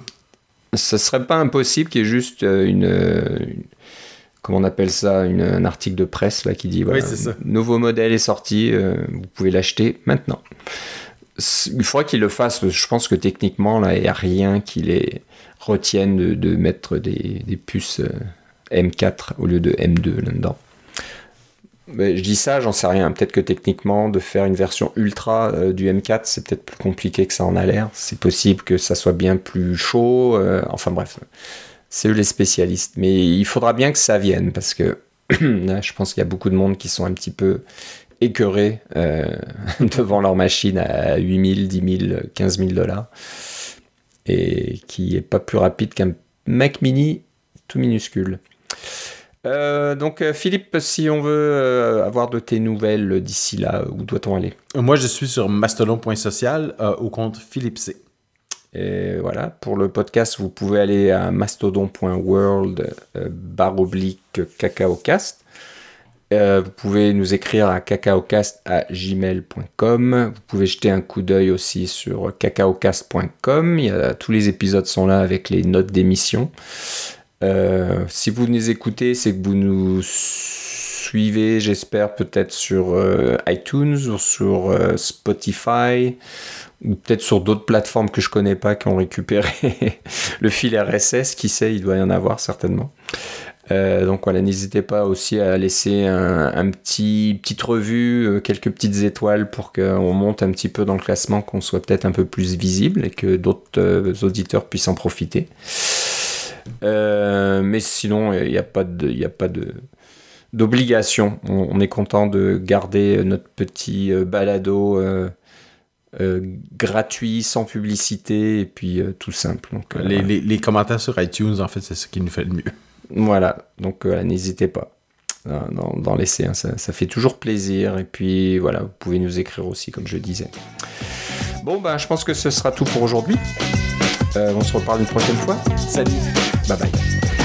A: Ce serait pas impossible qu'il y ait juste une... une comment on appelle ça, une, un article de presse là, qui dit voilà,
B: oui, c'est ça.
A: nouveau modèle est sorti, euh, vous pouvez l'acheter maintenant. Il faudra qu'ils le fassent, je pense que techniquement, là, il n'y a rien qui les retienne de, de mettre des, des puces euh, M quatre au lieu de M deux là-dedans. Mais je dis ça, j'en sais rien. Peut-être que techniquement, de faire une version ultra euh, du M quatre, c'est peut-être plus compliqué que ça en a l'air. C'est possible que ça soit bien plus chaud. Euh, enfin bref. C'est eux les spécialistes. Mais il faudra bien que ça vienne parce que là, je pense qu'il y a beaucoup de monde qui sont un petit peu écœurés euh, devant leur machine à huit mille, dix mille, quinze mille dollars et qui n'est pas plus rapide qu'un Mac mini tout minuscule. Euh, donc Philippe, si on veut euh, avoir de tes nouvelles d'ici là, où doit-on aller ?
B: Moi, je suis sur mastodon point social euh, au compte Philippe C.
A: Et voilà, pour le podcast, vous pouvez aller à mastodon point world euh, barre oblique cacaocast. Euh, vous pouvez nous écrire à cacaocast à gmail point com. Vous pouvez jeter un coup d'œil aussi sur cacaocast point com. Il y a, tous les épisodes sont là avec les notes d'émission. Euh, si vous nous écoutez, c'est que vous nous suivez, j'espère, peut-être sur euh, iTunes ou sur euh, Spotify ou peut-être sur d'autres plateformes que je connais pas qui ont récupéré le fil R S S, qui sait, il doit y en avoir certainement. Euh, donc voilà, n'hésitez pas aussi à laisser un, un petit petite revue, euh, quelques petites étoiles pour qu'on monte un petit peu dans le classement, qu'on soit peut-être un peu plus visible et que d'autres euh, auditeurs puissent en profiter. Euh, mais sinon, il n'y a pas de, il y a pas de d'obligation. On, on est content de garder notre petit euh, balado euh, euh, gratuit, sans publicité et puis euh, tout simple. Donc, euh,
B: les, voilà. les, les commentaires sur iTunes, en fait, c'est ce qui nous fait le mieux.
A: Voilà, donc euh, n'hésitez pas d'en, d'en laisser, hein. ça, ça fait toujours plaisir. Et puis voilà, vous pouvez nous écrire aussi, comme je disais. Bon, ben, je pense que ce sera tout pour aujourd'hui. Euh, on se reparle une prochaine fois.
B: Salut.
A: Bye bye.